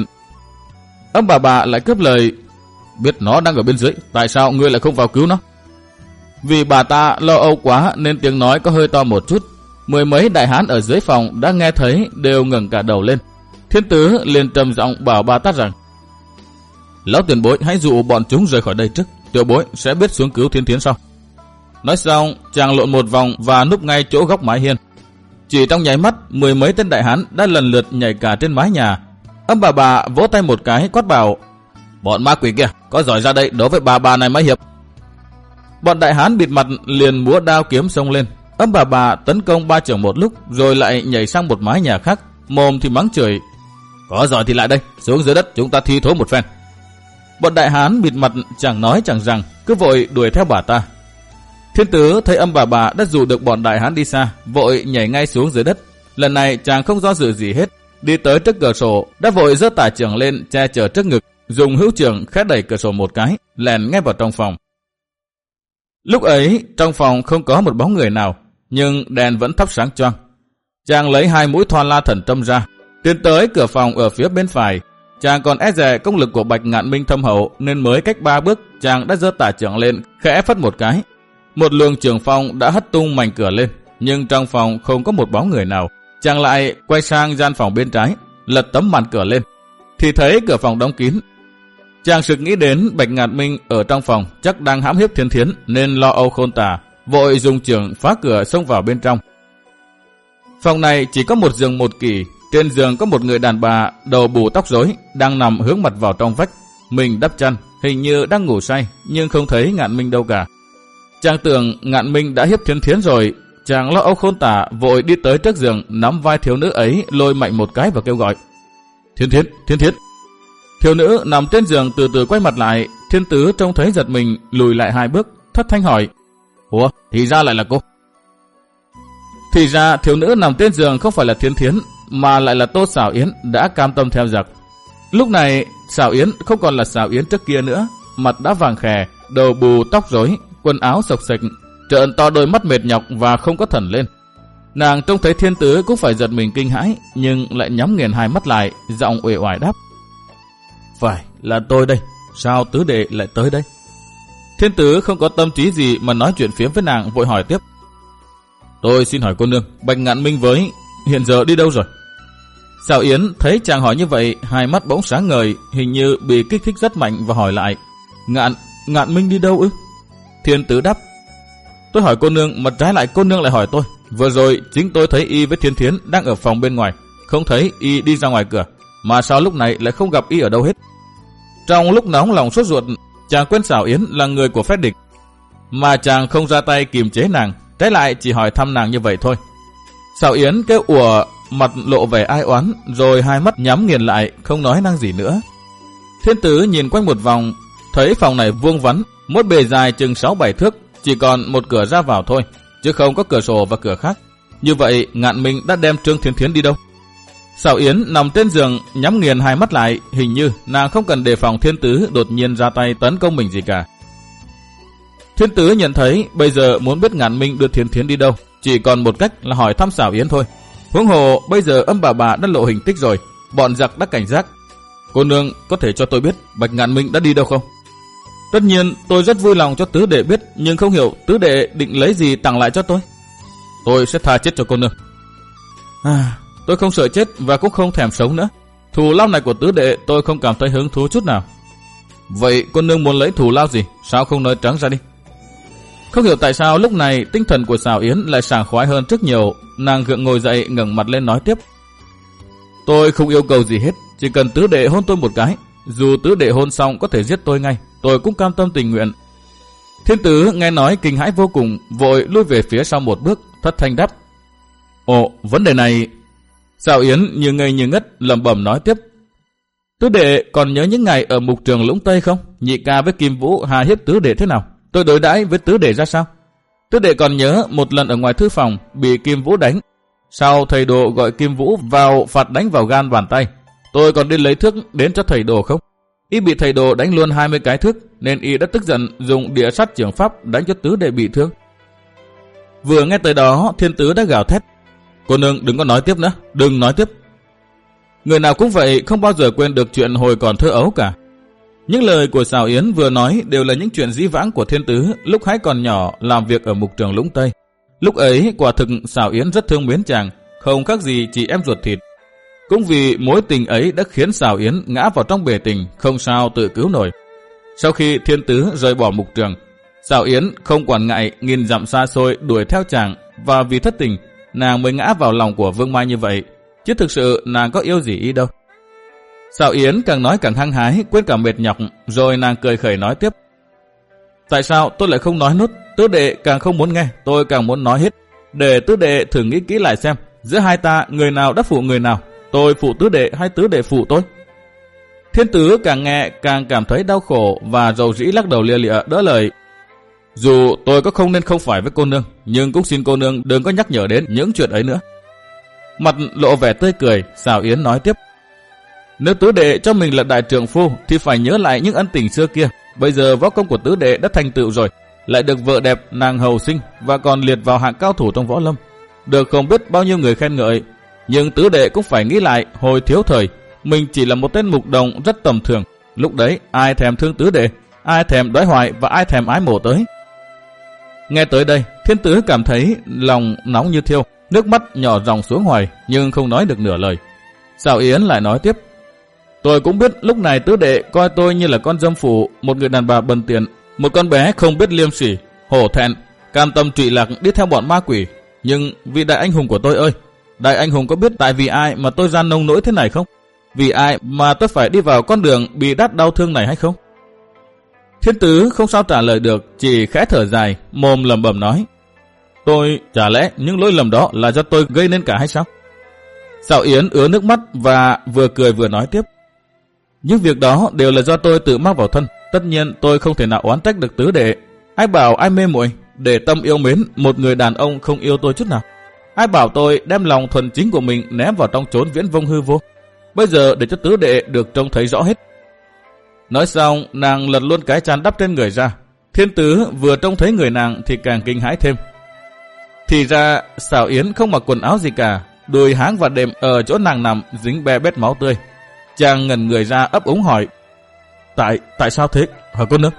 Âm bà bà lại cướp lời: Biết nó đang ở bên dưới, tại sao ngươi lại không vào cứu nó? Vì bà ta lo âu quá nên tiếng nói có hơi to một chút. Mười mấy đại hán ở dưới phòng đã nghe thấy đều ngẩng cả đầu lên. Thiên Tứ liền trầm giọng bảo bà ta rằng: Lão tiền bối hãy dụ bọn chúng rời khỏi đây trước, tiểu bối sẽ biết xuống cứu Thiên Thiến sau. Nói xong chàng lộn một vòng và núp ngay chỗ góc mái hiên. Chỉ trong nháy mắt, mười mấy tên đại hán đã lần lượt nhảy cả trên mái nhà. Âm bà bà vỗ tay một cái quát bảo: Bọn ma quỷ kia, có giỏi ra đây đối với bà bà này mấy hiệp. Bọn đại hán bịt mặt liền múa đao kiếm xông lên. Âm bà bà tấn công ba trưởng một lúc, rồi lại nhảy sang một mái nhà khác, mồm thì mắng chửi: Có giỏi thì lại đây, xuống dưới đất chúng ta thi thố một phen. Bọn đại hán bịt mặt chẳng nói chẳng rằng, cứ vội đuổi theo bà ta. Thiên Tứ thấy Âm bà bà đã dụ được bọn đại hán đi xa, vội nhảy ngay xuống dưới đất. Lần này chàng không do dự gì hết, đi tới trước cửa sổ, đã vội giơ tả trưởng lên che chở trước ngực, dùng hữu trưởng khẽ đẩy cửa sổ một cái, lèn ngay vào trong phòng. Lúc ấy trong phòng không có một bóng người nào, nhưng đèn vẫn thắp sáng choang. Chàng lấy hai mũi Thoa La Thần Trâm ra, Tiến tới cửa phòng ở phía bên phải, chàng còn e dè công lực của Bạch Ngạn Minh thâm hậu nên mới cách ba bước chàng đã giơ tả trưởng lên, khẽ phất một cái. Một luồng trường phong đã hất tung mảnh cửa lên, nhưng trong phòng không có một bóng người nào. Chàng lại quay sang gian phòng bên trái, lật tấm màn cửa lên, thì thấy cửa phòng đóng kín. Chàng sực nghĩ đến Bạch Ngạn Minh ở trong phòng chắc đang hãm hiếp Thiên Thiến nên lo âu khôn tả, vội dùng chưởng phá cửa xông vào bên trong. Phòng này chỉ có một giường một kỷ, trên giường có một người đàn bà đầu bù tóc rối đang nằm hướng mặt vào trong vách, mình đắp chăn, hình như đang ngủ say nhưng không thấy Ngạn Minh đâu cả. Chàng tưởng Ngạn Minh đã hiếp Thiên Thiến rồi, chàng lo âu khôn tả vội đi tới trước giường, nắm vai thiếu nữ ấy lôi mạnh một cái và kêu gọi: Thiên Thiến, Thiên Thiến. Thiếu nữ nằm trên giường từ từ quay mặt lại, Thiên Tứ trông thấy giật mình lùi lại hai bước, thất thanh hỏi: Ủa, thì ra lại là cô? Thì ra thiếu nữ nằm trên giường không phải là Thiên Thiến, mà lại là Tô Sảo Yến đã cam tâm theo giặc. Lúc này Sảo Yến không còn là Sảo Yến trước kia nữa, mặt đã vàng khè, đầu bù tóc rối, quần áo xộc xệch, trợn to đôi mắt mệt nhọc và không có thần lên. Nàng trông thấy Thiên Tứ cũng phải giật mình kinh hãi, nhưng lại nhắm nghiền hai mắt lại, giọng uể oải đáp: Phải là tôi đây, sao tứ đệ lại tới đây? Thiên Tứ không có tâm trí gì mà nói chuyện phiếm với nàng, vội hỏi tiếp: Tôi xin hỏi cô nương, Bạch Ngạn Minh với hiện giờ đi đâu rồi? Sảo Yến thấy chàng hỏi như vậy, hai mắt bỗng sáng ngời, hình như bị kích thích rất mạnh và hỏi lại: Ngạn, Ngạn Minh đi đâu ư? Thiên Tứ đáp: Tôi hỏi cô nương mà trái lại cô nương lại hỏi tôi. Vừa rồi chính tôi thấy y với Thiên Thiến đang ở phòng bên ngoài, không thấy y đi ra ngoài cửa, mà sao lúc này lại không gặp y ở đâu hết? Trong lúc nóng lòng sốt ruột, chàng quên Sảo Yến là người của phe địch, mà chàng không ra tay kiềm chế nàng, trái lại chỉ hỏi thăm nàng như vậy thôi. Sảo Yến kêu ủa, mặt lộ vẻ ai oán, rồi hai mắt nhắm nghiền lại, không nói năng gì nữa. Thiên Tứ nhìn quanh một vòng, thấy phòng này vuông vắn, mỗi bề dài chừng sáu bảy thước, chỉ còn một cửa ra vào thôi, chứ không có cửa sổ và cửa khác. Như vậy Ngạn Minh đã đem Trương Thiên Thiến đi đâu? Sảo Yến nằm trên giường nhắm nghiền hai mắt lại, hình như nàng không cần đề phòng Thiên Tứ đột nhiên ra tay tấn công mình gì cả. Thiên Tứ nhận thấy bây giờ muốn biết Ngạn Minh đưa Thiên Thiến đi đâu, chỉ còn một cách là hỏi thăm Sảo Yến thôi. Huống hồ bây giờ âm bà bà đã lộ hình tích rồi, bọn giặc đã cảnh giác. Cô nương có thể cho tôi biết Bạch Ngạn Minh đã đi đâu không? Tất nhiên tôi rất vui lòng cho tứ đệ biết, nhưng không hiểu tứ đệ định lấy gì tặng lại cho tôi. Tôi sẽ tha chết cho cô nương. À, tôi không sợ chết và cũng không thèm sống nữa. Thù lao này của tứ đệ tôi không cảm thấy hứng thú chút nào. Vậy cô nương muốn lấy thù lao gì? Sao không nói trắng ra đi? Không hiểu tại sao lúc này tinh thần của Sảo Yến lại sảng khoái hơn rất nhiều. Nàng gượng ngồi dậy, ngẩng mặt lên nói tiếp: Tôi không yêu cầu gì hết, chỉ cần tứ đệ hôn tôi một cái. Dù tứ đệ hôn xong có thể giết tôi ngay, tôi cũng cam tâm tình nguyện. Thiên Tứ nghe nói kinh hãi vô cùng, vội lui về phía sau một bước, thất thanh đáp: Ồ, vấn đề này... Sảo Yến như ngây như ngất, lẩm bẩm nói tiếp: Tứ đệ còn nhớ những ngày ở mục trường Lũng Tây không? Nhị ca với Kim Vũ hà hiếp tứ đệ thế nào? Tôi đối đãi với tứ đệ ra sao? Tứ đệ còn nhớ một lần ở ngoài thư phòng bị Kim Vũ đánh, sau thầy đồ gọi Kim Vũ vào phạt đánh vào gan bàn tay. Tôi còn đi lấy thước đến cho thầy đồ không? Y bị thầy đồ đánh luôn hai mươi cái thước, nên y đã tức giận dùng địa sát trưởng pháp đánh cho tứ đệ bị thương. Vừa nghe tới đó, Thiên Tứ đã gào thét: Cô nương đừng có nói tiếp nữa, đừng nói tiếp. Người nào cũng vậy, không bao giờ quên được chuyện hồi còn thơ ấu cả. Những lời của Sảo Yến vừa nói đều là những chuyện dĩ vãng của Thiên Tứ lúc hãy còn nhỏ làm việc ở mục trường Lũng Tây. Lúc ấy quả thực Sảo Yến rất thương mến chàng, không khác gì chị em ruột thịt. Cũng vì mối tình ấy đã khiến Sảo Yến ngã vào trong bể tình, không sao tự cứu nổi. Sau khi Thiên Tứ rời bỏ mục trường, Sảo Yến không quản ngại nghìn dặm xa xôi đuổi theo chàng, và vì thất tình nàng mới ngã vào lòng của Vương Mai như vậy, chứ thực sự nàng có yêu gì ý đâu. Sảo Yến càng nói càng hăng hái, quên cả mệt nhọc, rồi nàng cười khẩy nói tiếp: Tại sao tôi lại không nói nốt? Tứ đệ càng không muốn nghe, tôi càng muốn nói hết, để tứ đệ thử nghĩ kỹ lại xem, giữa hai ta người nào đã phụ người nào, tôi phụ tứ đệ hay tứ đệ phụ tôi? Thiên Tứ càng nghe càng cảm thấy đau khổ và rầu rĩ lắc đầu lia lịa đỡ lời: Dù tôi có không nên không phải với cô nương, nhưng cũng xin cô nương đừng có nhắc nhở đến những chuyện ấy nữa. Mặt lộ vẻ tươi cười, Sảo Yến nói tiếp: Nếu tứ đệ cho mình là đại trượng phu thì phải nhớ lại những ân tình xưa kia. Bây giờ võ công của tứ đệ đã thành tựu rồi, lại được vợ đẹp nàng hầu sinh và còn liệt vào hạng cao thủ trong võ lâm, được không biết bao nhiêu người khen ngợi. Nhưng tứ đệ cũng phải nghĩ lại, hồi thiếu thời, mình chỉ là một tên mục đồng rất tầm thường. Lúc đấy ai thèm thương tứ đệ, ai thèm đói hoài và ai thèm ái mộ tới. Nghe tới đây, Thiên Tứ cảm thấy lòng nóng như thiêu, nước mắt nhỏ ròng xuống hoài nhưng không nói được nửa lời. Sào Yến lại nói tiếp: tôi cũng biết lúc này tứ đệ coi tôi như là con dâm phụ, một người đàn bà bần tiền, một con bé không biết liêm sỉ, hổ thẹn, cam tâm trụy lạc đi theo bọn ma quỷ. Nhưng vì đại anh hùng của tôi ơi, đại anh hùng có biết tại vì ai mà tôi gian nông nỗi thế này không? Vì ai mà tôi phải đi vào con đường bị đát đau thương này hay không? Thiên Tứ không sao trả lời được, chỉ khẽ thở dài, mồm lẩm bẩm nói: tôi, chả lẽ những lỗi lầm đó là do tôi gây nên cả hay sao? Sào Yến ứa nước mắt và vừa cười vừa nói tiếp: những việc đó đều là do tôi tự mắc vào thân. Tất nhiên tôi không thể nào oán trách được tứ đệ. Ai bảo ai mê muội để tâm yêu mến một người đàn ông không yêu tôi chút nào? Ai bảo tôi đem lòng thuần chính của mình ném vào trong chốn viễn vông hư vô? Bây giờ để cho tứ đệ được trông thấy rõ hết. Nói xong, nàng lật luôn cái chăn đắp trên người ra. Thiên Tứ vừa trông thấy người nàng thì càng kinh hãi thêm. Thì ra Sào Yến không mặc quần áo gì cả, đùi háng và đệm ở chỗ nàng nằm dính be bét máu tươi. Chàng ngẩn người ra ấp úng hỏi: Tại, tại sao thế, hả cô nương?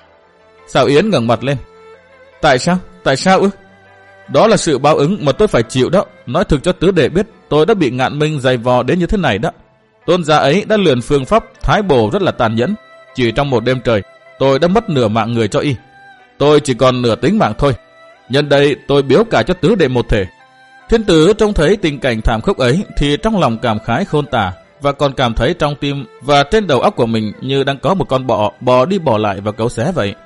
Sào Yến ngẩng mặt lên: Tại sao, tại sao ư? Đó là sự báo ứng mà tôi phải chịu đó. Nói thực cho tứ đệ biết, tôi đã bị Ngạn Minh giày vò đến như thế này đó. Tôn gia ấy đã luyện phương pháp thái bổ rất là tàn nhẫn. Chỉ trong một đêm trời, tôi đã mất nửa mạng người cho y. Tôi chỉ còn nửa tính mạng thôi. Nhân đây tôi biếu cả cho tứ đệ một thể. Thiên Tử trông thấy tình cảnh thảm khốc ấy thì trong lòng cảm khái khôn tả, và còn cảm thấy trong tim và trên đầu óc của mình như đang có một con bọ bò đi bò lại và cấu xé vậy.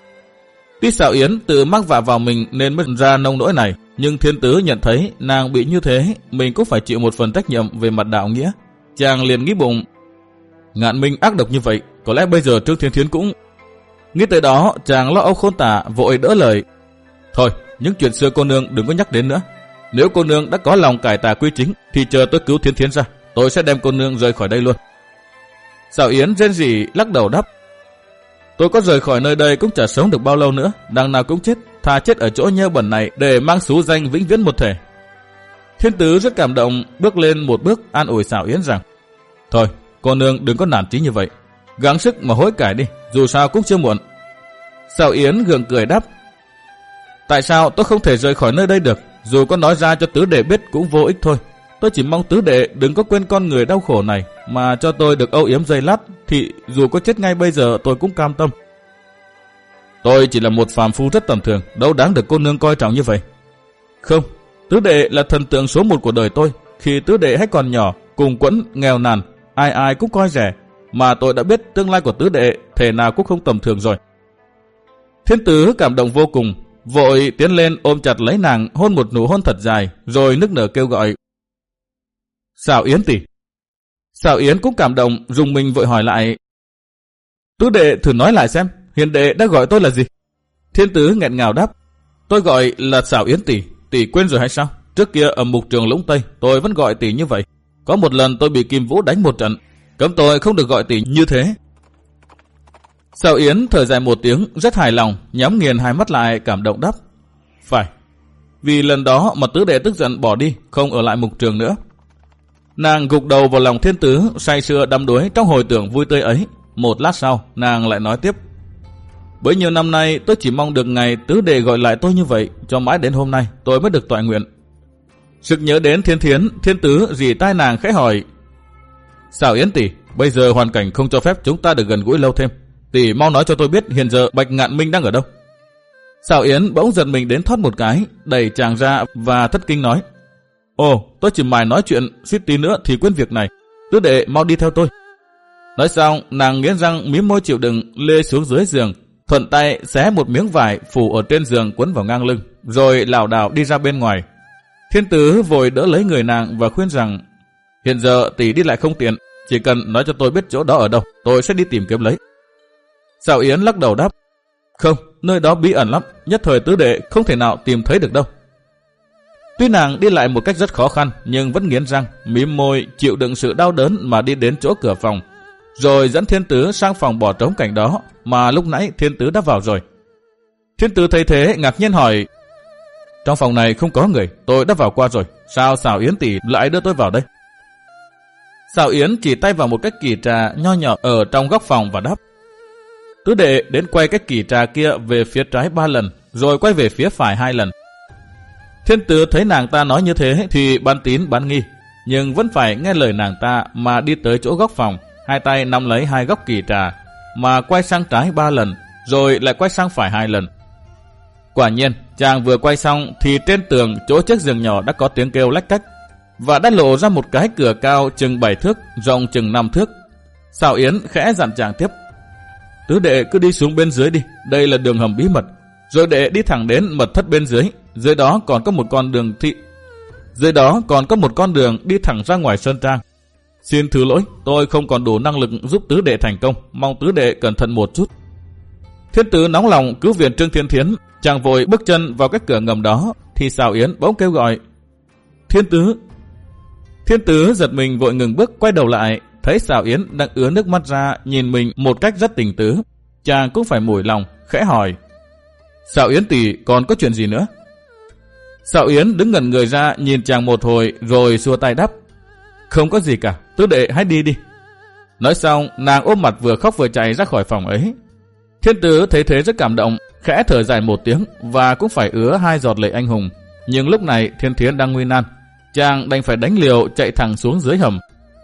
Tuy Sào Yến tự mắc vạ vào mình nên mới ra nông nỗi này, nhưng Thiên Tử nhận thấy nàng bị như thế, mình cũng phải chịu một phần trách nhiệm về mặt đạo nghĩa. Chàng liền nghĩ bụng: Ngạn Minh ác độc như vậy, có lẽ bây giờ Trương Thiên Thiến cũng... Nghĩ tới đó, chàng lo âu khôn tả vội đỡ lời: Thôi, những chuyện xưa cô nương đừng có nhắc đến nữa. Nếu cô nương đã có lòng cải tà quy chính thì chờ tôi cứu Thiên Thiến ra, tôi sẽ đem cô nương rời khỏi đây luôn. Sào Yến rên rỉ lắc đầu đáp: Tôi có rời khỏi nơi đây cũng chả sống được bao lâu nữa, đằng nào cũng chết, thà chết ở chỗ nhơ bẩn này để mang xú danh vĩnh viễn một thể. Thiên Tứ rất cảm động, bước lên một bước an ủi Sào Yến rằng: Thôi, cô nương đừng có nản chí như vậy, gắng sức mà hối cải đi, dù sao cũng chưa muộn. Sào Yến gượng cười đáp: Tại sao tôi không thể rời khỏi nơi đây được? Dù có nói ra cho tứ đệ biết cũng vô ích thôi. Tôi chỉ mong tứ đệ đừng có quên con người đau khổ này, mà cho tôi được âu yếm giây lát, thì dù có chết ngay bây giờ tôi cũng cam tâm. Tôi chỉ là một phàm phu rất tầm thường, đâu đáng được cô nương coi trọng như vậy. Không, tứ đệ là thần tượng số một của đời tôi. Khi tứ đệ hay còn nhỏ, cùng quẫn, nghèo nàn, ai ai cũng coi rẻ, mà tôi đã biết tương lai của tứ đệ thể nào cũng không tầm thường rồi. Thiên Tứ cảm động vô cùng, vội tiến lên ôm chặt lấy nàng, hôn một nụ hôn thật dài, rồi nức nở kêu gọi: Sào Yến tỷ. Sào Yến cũng cảm động, rùng mình vội hỏi lại: Tứ đệ thử nói lại xem, hiền đệ đã gọi tôi là gì? Thiên Tứ nghẹn ngào đáp: Tôi gọi là Sào Yến tỷ, tỷ quên rồi hay sao? Trước kia ở mục trường Lũng Tây, tôi vẫn gọi tỷ như vậy. Có một lần tôi bị Kim Vũ đánh một trận, cấm tôi không được gọi tỷ như thế. Sào Yến thở dài một tiếng, rất hài lòng, nhắm nghiền hai mắt lại, cảm động đáp: Phải, vì lần đó mà tứ đệ tức giận bỏ đi, không ở lại mục trường nữa. Nàng gục đầu vào lòng Thiên Tứ, say sưa đắm đuối trong hồi tưởng vui tươi ấy. Một lát sau, nàng lại nói tiếp: Bấy nhiêu năm nay tôi chỉ mong được ngày tứ đệ gọi lại tôi như vậy, cho mãi đến hôm nay tôi mới được toại nguyện. Sực nhớ đến Thiên Thiến, Thiên Tứ rỉ tai nàng khẽ hỏi: Sào Yến tỷ, bây giờ hoàn cảnh không cho phép chúng ta được gần gũi lâu thêm. Tỷ mau nói cho tôi biết hiện giờ Bạch Ngạn Minh đang ở đâu. Sào Yến bỗng giật mình đến thoát một cái, đẩy chàng ra và thất kinh nói: Ồ, tôi chỉ mải nói chuyện, suýt tí nữa thì quên việc này. Tứ đệ mau đi theo tôi. Nói xong, nàng nghiến răng mím môi chịu đựng, lê xuống dưới giường, thuận tay xé một miếng vải phủ ở trên giường quấn vào ngang lưng, rồi lảo đảo đi ra bên ngoài. Thiên Tứ vội đỡ lấy người nàng và khuyên rằng: Hiện giờ tỷ đi lại không tiện, chỉ cần nói cho tôi biết chỗ đó ở đâu, tôi sẽ đi tìm kiếm lấy. Sào Yến lắc đầu đáp: Không, nơi đó bí ẩn lắm, nhất thời tứ đệ không thể nào tìm thấy được đâu. Tuy nàng đi lại một cách rất khó khăn, nhưng vẫn nghiến răng, mím môi, chịu đựng sự đau đớn mà đi đến chỗ cửa phòng, rồi dẫn Thiên Tứ sang phòng bỏ trống cảnh đó mà lúc nãy Thiên Tứ đã vào rồi. Thiên Tứ thấy thế ngạc nhiên hỏi: Trong phòng này không có người, tôi đã vào qua rồi. Sao Sào Yến tỷ lại đưa tôi vào đây? Sào Yến chỉ tay vào một cái kỷ trà nho nhỏ ở trong góc phòng và đáp. Tứ đệ đến quay cái kỷ trà kia về phía trái ba lần, rồi quay về phía phải hai lần. Thiên Tứ thấy nàng ta nói như thế thì bán tín bán nghi, nhưng vẫn phải nghe lời nàng ta mà đi tới chỗ góc phòng, hai tay nắm lấy hai góc kỷ trà, mà quay sang trái ba lần, rồi lại quay sang phải hai lần. Quả nhiên, chàng vừa quay xong thì trên tường chỗ chiếc giường nhỏ đã có tiếng kêu lách cách, và đã lộ ra một cái cửa cao chừng bảy thước, rộng chừng năm thước. Sào Yến khẽ dặn chàng tiếp. Tứ đệ cứ đi xuống bên dưới đi, đây là đường hầm bí mật, rồi đệ đi thẳng đến mật thất bên dưới, dưới đó còn có một con đường thị, dưới đó còn có một con đường đi thẳng ra ngoài sơn trang. Xin thứ lỗi, tôi không còn đủ năng lực giúp tứ đệ thành công, mong tứ đệ cẩn thận một chút. Thiên Tứ nóng lòng cứu viện Trương Thiên Thiến, chàng vội bước chân vào cái cửa ngầm đó, thì Sào Yến bỗng kêu gọi. Thiên Tứ! Thiên Tứ giật mình vội ngừng bước, quay đầu lại, thấy Sào Yến đang ứa nước mắt ra nhìn mình một cách rất tình tứ. Chàng cũng phải mủi lòng, khẽ hỏi. Sào Yến tỷ còn có chuyện gì nữa? Sào Yến đứng ngẩn người ra nhìn chàng một hồi rồi xua tay đáp. Không có gì cả, tứ đệ hãy đi đi. Nói xong, nàng ôm mặt vừa khóc vừa chạy ra khỏi phòng ấy. Thiên Tứ thấy thế rất cảm động, khẽ thở dài một tiếng và cũng phải ứa hai giọt lệ anh hùng. Nhưng lúc này Thiên Thiến đang nguy nan, chàng đành phải đánh liều chạy thẳng xuống dưới hầm.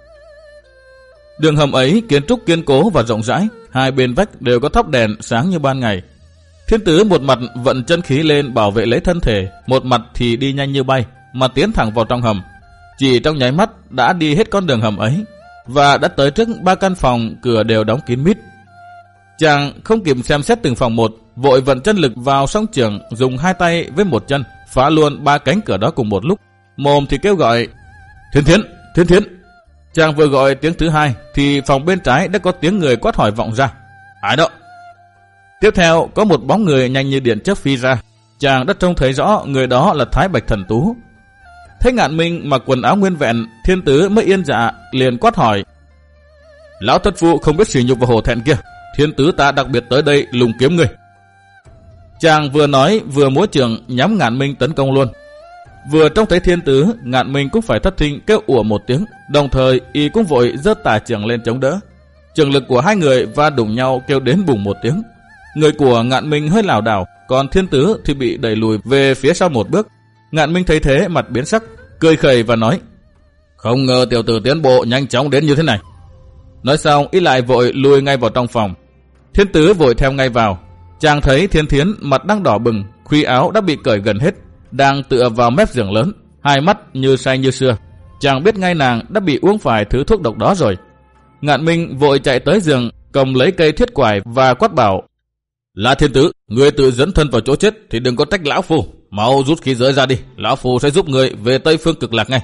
Đường hầm ấy kiến trúc kiên cố và rộng rãi, hai bên vách đều có thắp đèn sáng như ban ngày. Thiên Tứ một mặt vận chân khí lên bảo vệ lấy thân thể, một mặt thì đi nhanh như bay mà tiến thẳng vào trong hầm. Chỉ trong nháy mắt đã đi hết con đường hầm ấy và đã tới trước ba căn phòng, cửa đều đóng kín mít. Chàng không kịp xem xét từng phòng một, vội vận chân lực vào song trường, dùng hai tay với một chân phá luôn ba cánh cửa đó cùng một lúc, mồm thì kêu gọi Thiên Thiến, Thiên Thiến. Chàng vừa gọi tiếng thứ hai thì phòng bên trái đã có tiếng người quát hỏi vọng ra. Ai đó? Tiếp theo có một bóng người nhanh như điện chớp phi ra. Chàng đã trông thấy rõ người đó là Thái Bạch Thần Tú. Thấy Ngạn Minh mặc quần áo nguyên vẹn, Thiên Tứ mới yên dạ, liền quát hỏi. Lão thất phụ không biết sỉ nhục và hổ thẹn kia, Thiên Tứ ta đặc biệt tới đây lùng kiếm người. Chàng vừa nói vừa múa trường nhắm Ngạn Minh tấn công luôn. Vừa trông thấy Thiên Tứ, Ngạn Minh cũng phải thất thinh kêu ủa một tiếng, đồng thời y cũng vội giơ tà trường lên chống đỡ. Trường lực của hai người va đụng nhau kêu đến bùng một tiếng. Người của Ngạn Minh hơi lảo đảo, còn Thiên Tứ thì bị đẩy lùi về phía sau một bước. Ngạn Minh thấy thế mặt biến sắc, cười khẩy và nói. Không ngờ tiểu tử tiến bộ nhanh chóng đến như thế này. Nói xong y lại vội lùi ngay vào trong phòng. Thiên Tứ vội theo ngay vào. Chàng thấy Thiên Thiến mặt đang đỏ bừng, khuy áo đã bị cởi gần hết, đang tựa vào mép giường lớn, hai mắt như say như xưa. Chàng biết ngay nàng đã bị uống phải thứ thuốc độc đó rồi. Ngạn Minh vội chạy tới giường, cầm lấy cây thiết quải và quát bảo. Là Thiên Tứ, ngươi tự dẫn thân vào chỗ chết thì đừng có trách lão phu, mau rút khí giới ra đi, lão phu sẽ giúp ngươi về Tây Phương Cực Lạc ngay.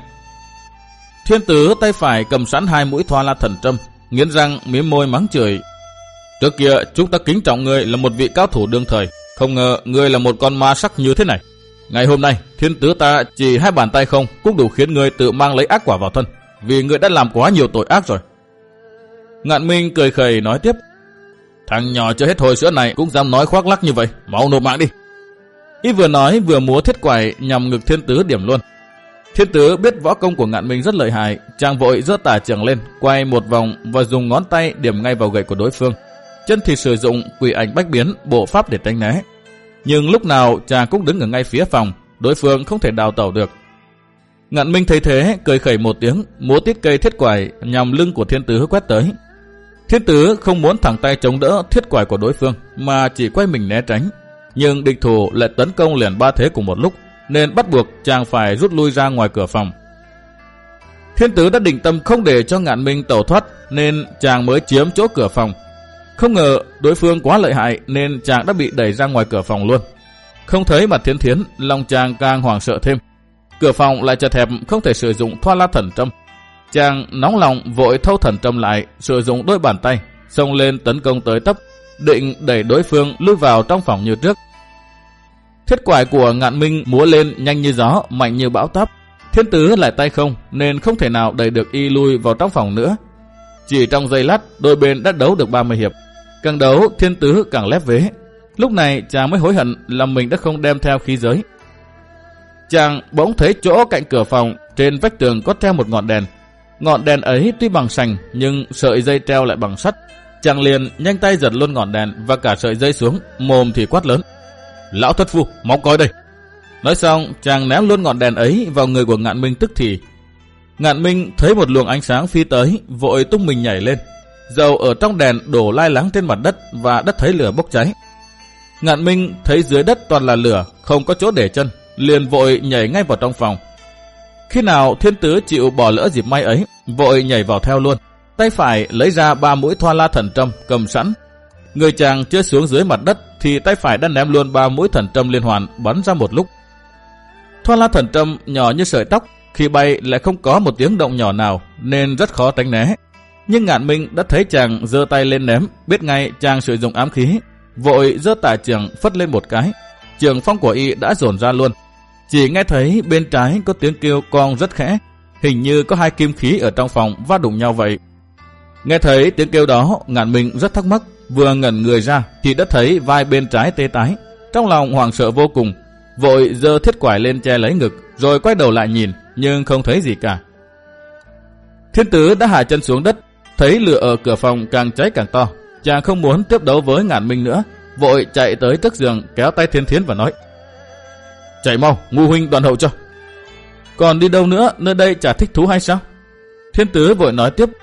Thiên Tứ tay phải cầm sẵn hai mũi Thoa La Thần Trâm, nghiến răng mím môi mắng chửi. Trước kia chúng ta kính trọng ngươi là một vị cao thủ đương thời, không ngờ ngươi là một con ma sắc như thế này. Ngày hôm nay Thiên Tứ ta chỉ hai bàn tay không cũng đủ khiến ngươi tự mang lấy ác quả vào thân, vì ngươi đã làm quá nhiều tội ác rồi. Ngạn Minh cười khẩy nói tiếp. Thằng nhỏ chưa hết hồi sữa này cũng dám nói khoác lác như vậy, mau nộp mạng đi. Y vừa nói vừa múa thiết quải nhằm ngực Thiên Tứ điểm luôn. Thiên Tứ biết võ công của Ngạn Minh rất lợi hại, chàng vội giơ tả trường lên, quay một vòng và dùng ngón tay điểm ngay vào gậy của đối phương. Chân thì sử dụng quỷ ảnh bách biến bộ pháp để tránh né. Nhưng lúc nào chàng cũng đứng ở ngay phía phòng, đối phương không thể đào tẩu được. Ngạn Minh thấy thế cười khẩy một tiếng, múa tiết cây thiết quải nhằm lưng của Thiên Tứ quét tới. Thiên Tứ không muốn thẳng tay chống đỡ thiết quải của đối phương mà chỉ quay mình né tránh, nhưng địch thủ lại tấn công liền ba thế cùng một lúc, nên bắt buộc chàng phải rút lui ra ngoài cửa phòng. Thiên Tứ đã định tâm không để cho Ngạn Minh tẩu thoát, nên chàng mới chiếm chỗ cửa phòng. Không ngờ đối phương quá lợi hại nên chàng đã bị đẩy ra ngoài cửa phòng luôn. Không thấy mặt Thiên Thiến, lòng chàng càng hoảng sợ thêm. Cửa phòng lại chật hẹp, không thể sử dụng Thoa La Thần Trâm. Chàng nóng lòng vội thâu thần trâm lại, sử dụng đôi bàn tay xông lên tấn công tới tấp, định đẩy đối phương lui vào trong phòng như trước. Thiết quải của Ngạn Minh múa lên nhanh như gió, mạnh như bão táp. Thiên Tứ lại tay không nên không thể nào đẩy được y lui vào trong phòng nữa. Chỉ trong giây lát, đôi bên đã đấu được ba mươi hiệp. Càng đấu, Thiên Tứ càng lép vế. Lúc này chàng mới hối hận là mình đã không đem theo khí giới. chàng bỗng thấy chỗ cạnh cửa phòng trên vách tường có treo một ngọn đèn. Ngọn đèn ấy tuy bằng sành nhưng sợi dây treo lại bằng sắt. Chàng liền nhanh tay giật luôn ngọn đèn và cả sợi dây xuống, mồm thì quát lớn: "Lão thất phu, mau coi đây!" Nói xong, chàng ném luôn ngọn đèn ấy vào người của Ngạn Minh tức thì. Ngạn Minh thấy một luồng ánh sáng phi tới, vội tung mình nhảy lên. Dầu ở trong đèn đổ lai láng trên mặt đất và đất thấy lửa bốc cháy. Ngạn Minh thấy dưới đất toàn là lửa, không có chỗ để chân, liền vội nhảy ngay vào trong phòng. Khi nào Thiên Tứ chịu bỏ lỡ dịp may ấy, vội nhảy vào theo luôn. Tay phải lấy ra ba mũi Thoa La Thần Trâm cầm sẵn. Người chàng chưa xuống dưới mặt đất thì tay phải đã ném luôn ba mũi thần trâm liên hoàn bắn ra một lúc. Thoa La Thần Trâm nhỏ như sợi tóc, khi bay lại không có một tiếng động nhỏ nào nên rất khó tránh né. Nhưng Ngạn Minh đã thấy chàng giơ tay lên ném, biết ngay chàng sử dụng ám khí, vội giơ tả trường phất lên một cái. Trường phong của y đã dồn ra luôn. Chỉ nghe thấy bên trái có tiếng kêu con rất khẽ, hình như có hai kim khí ở trong phòng va đụng nhau vậy. Nghe thấy tiếng kêu đó, Ngạn Minh rất thắc mắc, vừa ngẩn người ra thì đã thấy vai bên trái tê tái, trong lòng hoảng sợ vô cùng, vội giơ thiết quải lên che lấy ngực, rồi quay đầu lại nhìn nhưng không thấy gì cả. Thiên Tứ đã hạ chân xuống đất, thấy lửa ở cửa phòng càng cháy càng to, chàng không muốn tiếp đấu với Ngạn Minh nữa, vội chạy tới trước giường kéo tay Thiên Thiến và nói: "Chạy mau, Ngũ huynh đoàn hậu cho." "Còn đi đâu nữa, nơi đây chả thích thú hay sao?" Thiên Tứ vội nói tiếp: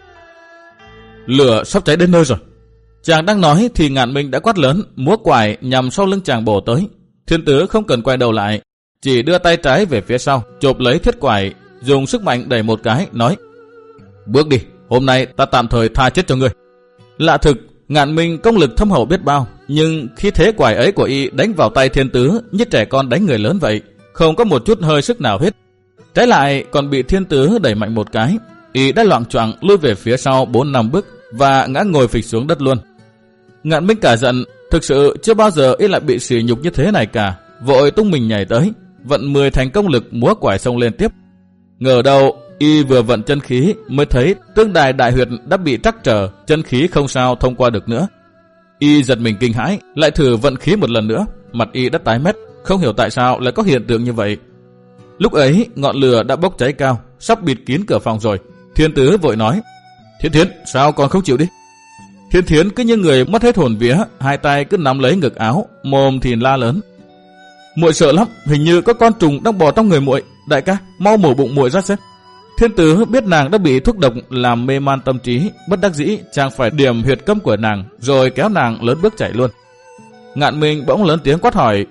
"Lửa sắp cháy đến nơi rồi." Chàng đang nói thì Ngạn Minh đã quát lớn, múa quải nhằm sau lưng chàng bổ tới. Thiên Tứ không cần quay đầu lại, chỉ đưa tay trái về phía sau, chộp lấy thiết quải, dùng sức mạnh đẩy một cái, nói: "Bước đi, hôm nay ta tạm thời tha chết cho ngươi." Lạ thực, Ngạn Minh công lực thâm hậu biết bao, nhưng khi thế quải ấy của y đánh vào tay Thiên Tứ như trẻ con đánh người lớn vậy, không có một chút hơi sức nào hết. Trái lại còn bị Thiên Tứ đẩy mạnh một cái, y đã loạng choạng lui về phía sau bốn năm bước và ngã ngồi phịch xuống đất luôn. Ngạn Minh cả giận, thực sự chưa bao giờ y lại bị sỉ nhục như thế này cả, vội tung mình nhảy tới, vận mười thành công lực múa quải xông lên tiếp. Ngờ đâu y vừa vận chân khí mới thấy tương đài đại huyệt đã bị trắc trở, chân khí không sao thông qua được nữa. Y giật mình kinh hãi, lại thử vận khí một lần nữa, mặt y đã tái mét, không hiểu tại sao lại có hiện tượng như vậy. Lúc ấy ngọn lửa đã bốc cháy cao, sắp bịt kín cửa phòng rồi. Thiên Tứ vội nói: "Thiên Thiến, sao còn không chịu đi?" Thiên Thiến cứ như người mất hết hồn vía, hai tay cứ nắm lấy ngực áo, mồm thì la lớn: "Muội sợ lắm, hình như có con trùng đang bò trong người muội, đại ca, mau mổ bụng muội ra xem." Thiên Tứ biết nàng đã bị thuốc độc làm mê man tâm trí, bất đắc dĩ chàng phải điểm huyệt cấm của nàng, rồi kéo nàng lớn bước chạy luôn. Ngạn Minh bỗng lớn tiếng quát hỏi: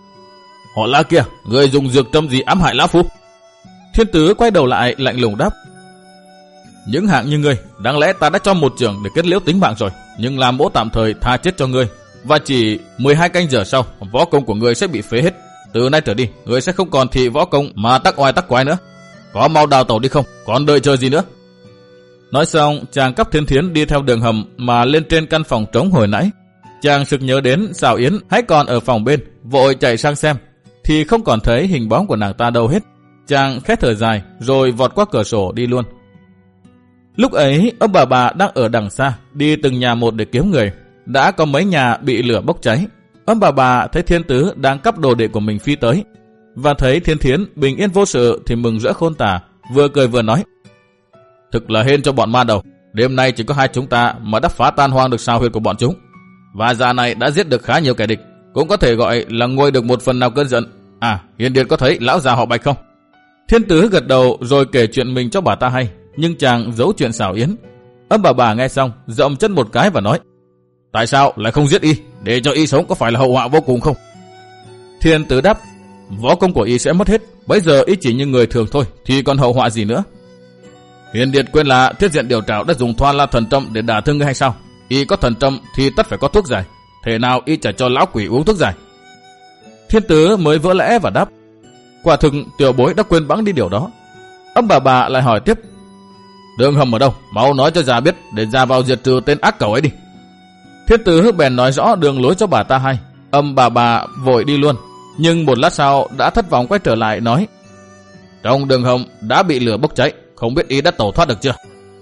"Họ La kia, người dùng dược châm gì ám hại lão phu?" Thiên Tứ quay đầu lại lạnh lùng đáp: "Những hạng như ngươi, đáng lẽ ta đã cho một chưởng để kết liễu tính mạng rồi, nhưng làm mỗ tạm thời tha chết cho ngươi, và chỉ mười hai canh giờ sau, võ công của ngươi sẽ bị phế hết. Từ nay trở đi, ngươi sẽ không còn thị võ công mà tắc oai tắc quái nữa. Có mau đào tẩu đi không, còn đợi chờ gì nữa?" Nói xong, chàng cắp Thiên Thiến đi theo đường hầm mà lên trên căn phòng trống hồi nãy. Chàng sực nhớ đến Sào Yến hãy còn ở phòng bên, vội chạy sang xem, thì không còn thấy hình bóng của nàng ta đâu hết. Chàng khẽ thở dài, rồi vọt qua cửa sổ đi luôn. Lúc ấy, ông bà bà đang ở đằng xa, đi từng nhà một để kiếm người. Đã có mấy nhà bị lửa bốc cháy. Ông bà bà thấy Thiên Tứ đang cắp đồ đệ của mình phi tới, và thấy Thiên Thiến bình yên vô sự thì mừng rỡ khôn tả, vừa cười vừa nói: "Thực là hên cho bọn ma đầu, đêm nay chỉ có hai chúng ta mà đã phá tan hoang được sao huyệt của bọn chúng, và già này đã giết được khá nhiều kẻ địch, cũng có thể gọi là nguôi được một phần nào cơn giận. À, Hiền Điệt có thấy lão già họ Bạch không?" Thiên Tứ gật đầu rồi kể chuyện mình cho bà ta hay, nhưng chàng giấu chuyện Sào Yến. Ông bà bà nghe xong dậm chân một cái và nói: "Tại sao lại không giết y, để cho y sống có phải là hậu họa vô cùng không?" Thiên Tứ đáp: "Võ công của y sẽ mất hết, bây giờ y chỉ như người thường thôi, thì còn hậu họa gì nữa?" "Hiền Điệt quên là Thiết Diện Điều Trảo đã dùng Thoa La Thần Trâm để đả thương ngươi hay sao? Y có thần trâm thì tất phải có thuốc giải, thế nào y chả cho lão quỷ uống thuốc giải?" Thiên Tứ mới vỡ lẽ và đáp: "Quả thực tiểu bối đã quên bẵng đi điều đó." Ông bà bà lại hỏi tiếp: "Đường hầm ở đâu? Mau nói cho già biết để già vào diệt trừ tên ác cẩu ấy đi." Thiên Tứ bèn nói rõ đường lối cho bà ta hay. Ông bà bà vội đi luôn, nhưng một lát sau đã thất vọng quay trở lại nói: "Trong đường hầm đã bị lửa bốc cháy, không biết y đã tẩu thoát được chưa?"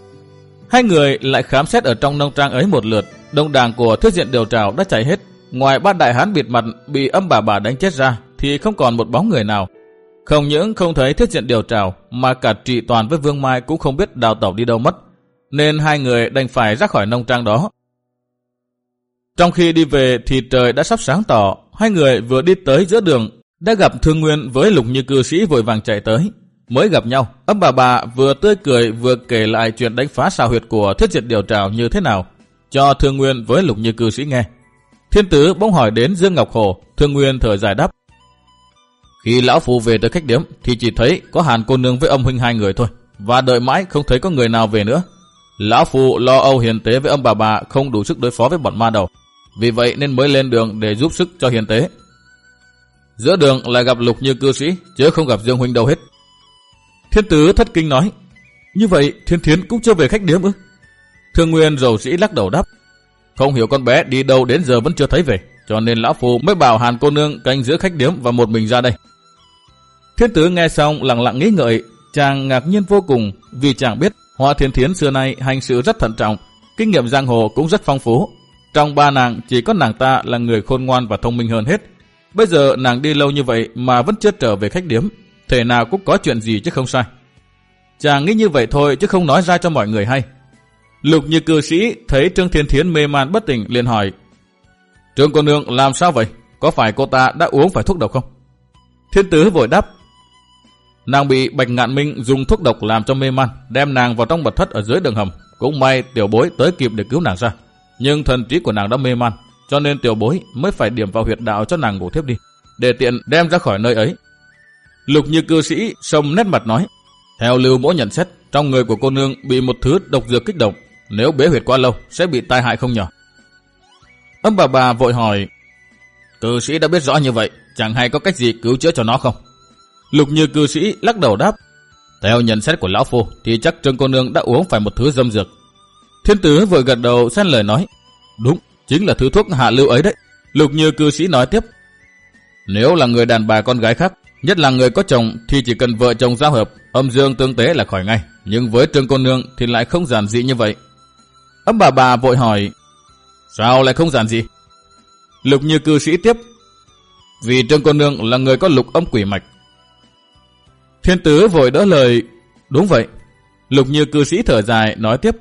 Hai người lại khám xét ở trong nông trang ấy một lượt. Đông đảng của Thiết Diện Điều Trảo đã chạy hết, ngoài ba đại hán bịt mặt bị ông bà bà đánh chết ra thì không còn một bóng người nào. Không những không thấy Thiết Diện điều trào, mà cả Trị Toàn với Vương Mai cũng không biết đào tẩu đi đâu mất, nên hai người đành phải ra khỏi nông trang đó. Trong khi đi về thì trời đã sắp sáng tỏ, hai người vừa đi tới giữa đường đã gặp Thương Nguyên với Lục Như cư sĩ vội vàng chạy tới. Mới gặp nhau, Âm bà bà vừa tươi cười vừa kể lại chuyện đánh phá xào huyệt của Thiết Diện điều trào như thế nào cho Thương Nguyên với Lục Như cư sĩ nghe. Thiên Tứ bỗng hỏi đến Dương Ngọc Hồ. Thương Nguyên thở dài đáp: Khi lão phu về tới khách điếm thì chỉ thấy có Hàn cô nương với Âm huynh hai người thôi, và đợi mãi không thấy có người nào về nữa. Lão phu lo âu Hiền Tế với Âm bà bà không đủ sức đối phó với bọn ma đầu, vì vậy nên mới lên đường để giúp sức cho Hiền Tế. Giữa đường lại gặp Lục Như cư sĩ, chứ không gặp Dương huynh đâu hết. Thiên Tứ thất kinh nói: Như vậy Thiên Thiến cũng chưa về khách điếm ư? Thương Nguyên rầu rĩ lắc đầu đáp: Không hiểu con bé đi đâu đến giờ vẫn chưa thấy về, cho nên lão phu mới bảo Hàn cô nương canh giữ khách điếm và một mình ra đây. Thiên Tứ nghe xong lặng lặng nghĩ ngợi, chàng ngạc nhiên vô cùng, vì chàng biết Hoa Thiên Thiến xưa nay hành sự rất thận trọng, kinh nghiệm giang hồ cũng rất phong phú. Trong ba nàng chỉ có nàng ta là người khôn ngoan và thông minh hơn hết. Bây giờ nàng đi lâu như vậy mà vẫn chưa trở về khách điếm, thể nào cũng có chuyện gì chứ không sai. Chàng nghĩ như vậy thôi chứ không nói ra cho mọi người hay. Lục Như cư sĩ thấy Trương Thiên Thiến mê man bất tỉnh liền hỏi: Trương cô nương làm sao vậy? Có phải cô ta đã uống phải thuốc độc không? Thiên Tứ vội đáp: Nàng bị Bạch Ngạn Minh dùng thuốc độc làm cho mê man, đem nàng vào trong mật thất ở dưới đường hầm. Cũng may tiểu bối tới kịp để cứu nàng ra, nhưng thần trí của nàng đã mê man, cho nên tiểu bối mới phải điểm vào huyệt đạo cho nàng ngủ thiếp đi, để tiện đem ra khỏi nơi ấy. Lục Như cư sĩ sông nét mặt nói: Theo Lưu Mỗ nhận xét, trong người của cô nương bị một thứ độc dược kích động, nếu bế huyệt quá lâu sẽ bị tai hại không nhỏ. Âm bà bà vội hỏi: Cư sĩ đã biết rõ như vậy, chẳng hay có cách gì cứu chữa cho nó không? Lục Như cư sĩ lắc đầu đáp: Theo nhận xét của lão phu thì chắc Trương cô nương đã uống phải một thứ dâm dược. Thiên Tứ vội gật đầu xen lời nói: Đúng, chính là thứ thuốc hạ lưu ấy đấy. Lục Như cư sĩ nói tiếp: Nếu là người đàn bà con gái khác, nhất là người có chồng, thì chỉ cần vợ chồng giao hợp, âm dương tương tế là khỏi ngay. Nhưng với Trương cô nương thì lại không giản dị như vậy. Âm bà bà vội hỏi: Sao lại không giản dị? Lục Như cư sĩ tiếp: Vì Trương cô nương là người có lục âm quỷ mạch. Thiên Tứ vội đỡ lời: Đúng vậy. Lục Như cư sĩ thở dài nói tiếp: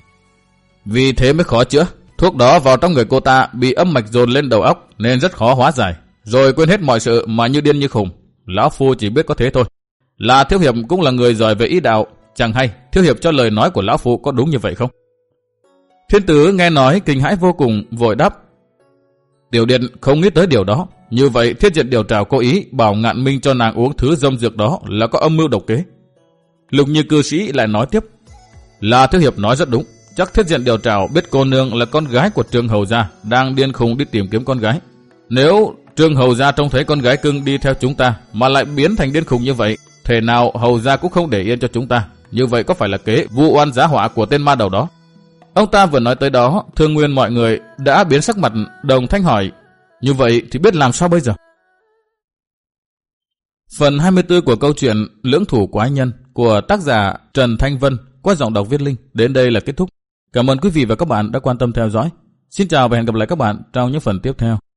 Vì thế mới khó chữa. Thuốc đó vào trong người cô ta bị âm mạch dồn lên đầu óc nên rất khó hóa giải, rồi quên hết mọi sự mà như điên như khùng. Lão phu chỉ biết có thế thôi. Là Thiếu hiệp cũng là người giỏi về ý đạo, chẳng hay Thiếu hiệp cho lời nói của lão phu có đúng như vậy không? Thiên Tứ nghe nói kinh hãi vô cùng, vội đáp: Tiểu điện không nghĩ tới điều đó. Như vậy Thiết Diện điều trào cố ý bảo Ngạn Minh cho nàng uống thứ dâm dược đó là có âm mưu độc kế. Lục Như cư sĩ lại nói tiếp: Là Thiếu hiệp nói rất đúng. Chắc Thiết Diện điều trào biết cô nương là con gái của Trương hầu gia, đang điên khùng đi tìm kiếm con gái. Nếu Trương hầu gia trông thấy con gái cưng đi theo chúng ta mà lại biến thành điên khùng như vậy, thể nào hầu gia cũng không để yên cho chúng ta. Như vậy có phải là kế vu oan giá họa của tên ma đầu đó? Ông ta vừa nói tới đó, Thương Nguyên mọi người đã biến sắc mặt, đồng thanh hỏi: Như vậy thì biết làm sao bây giờ? Phần hai mươi tư của câu chuyện Lưỡng thủ quái nhân của tác giả Trần Thanh Vân qua giọng đọc Viết Linh đến đây là kết thúc. Cảm ơn quý vị và các bạn đã quan tâm theo dõi. Xin chào và hẹn gặp lại các bạn trong những phần tiếp theo.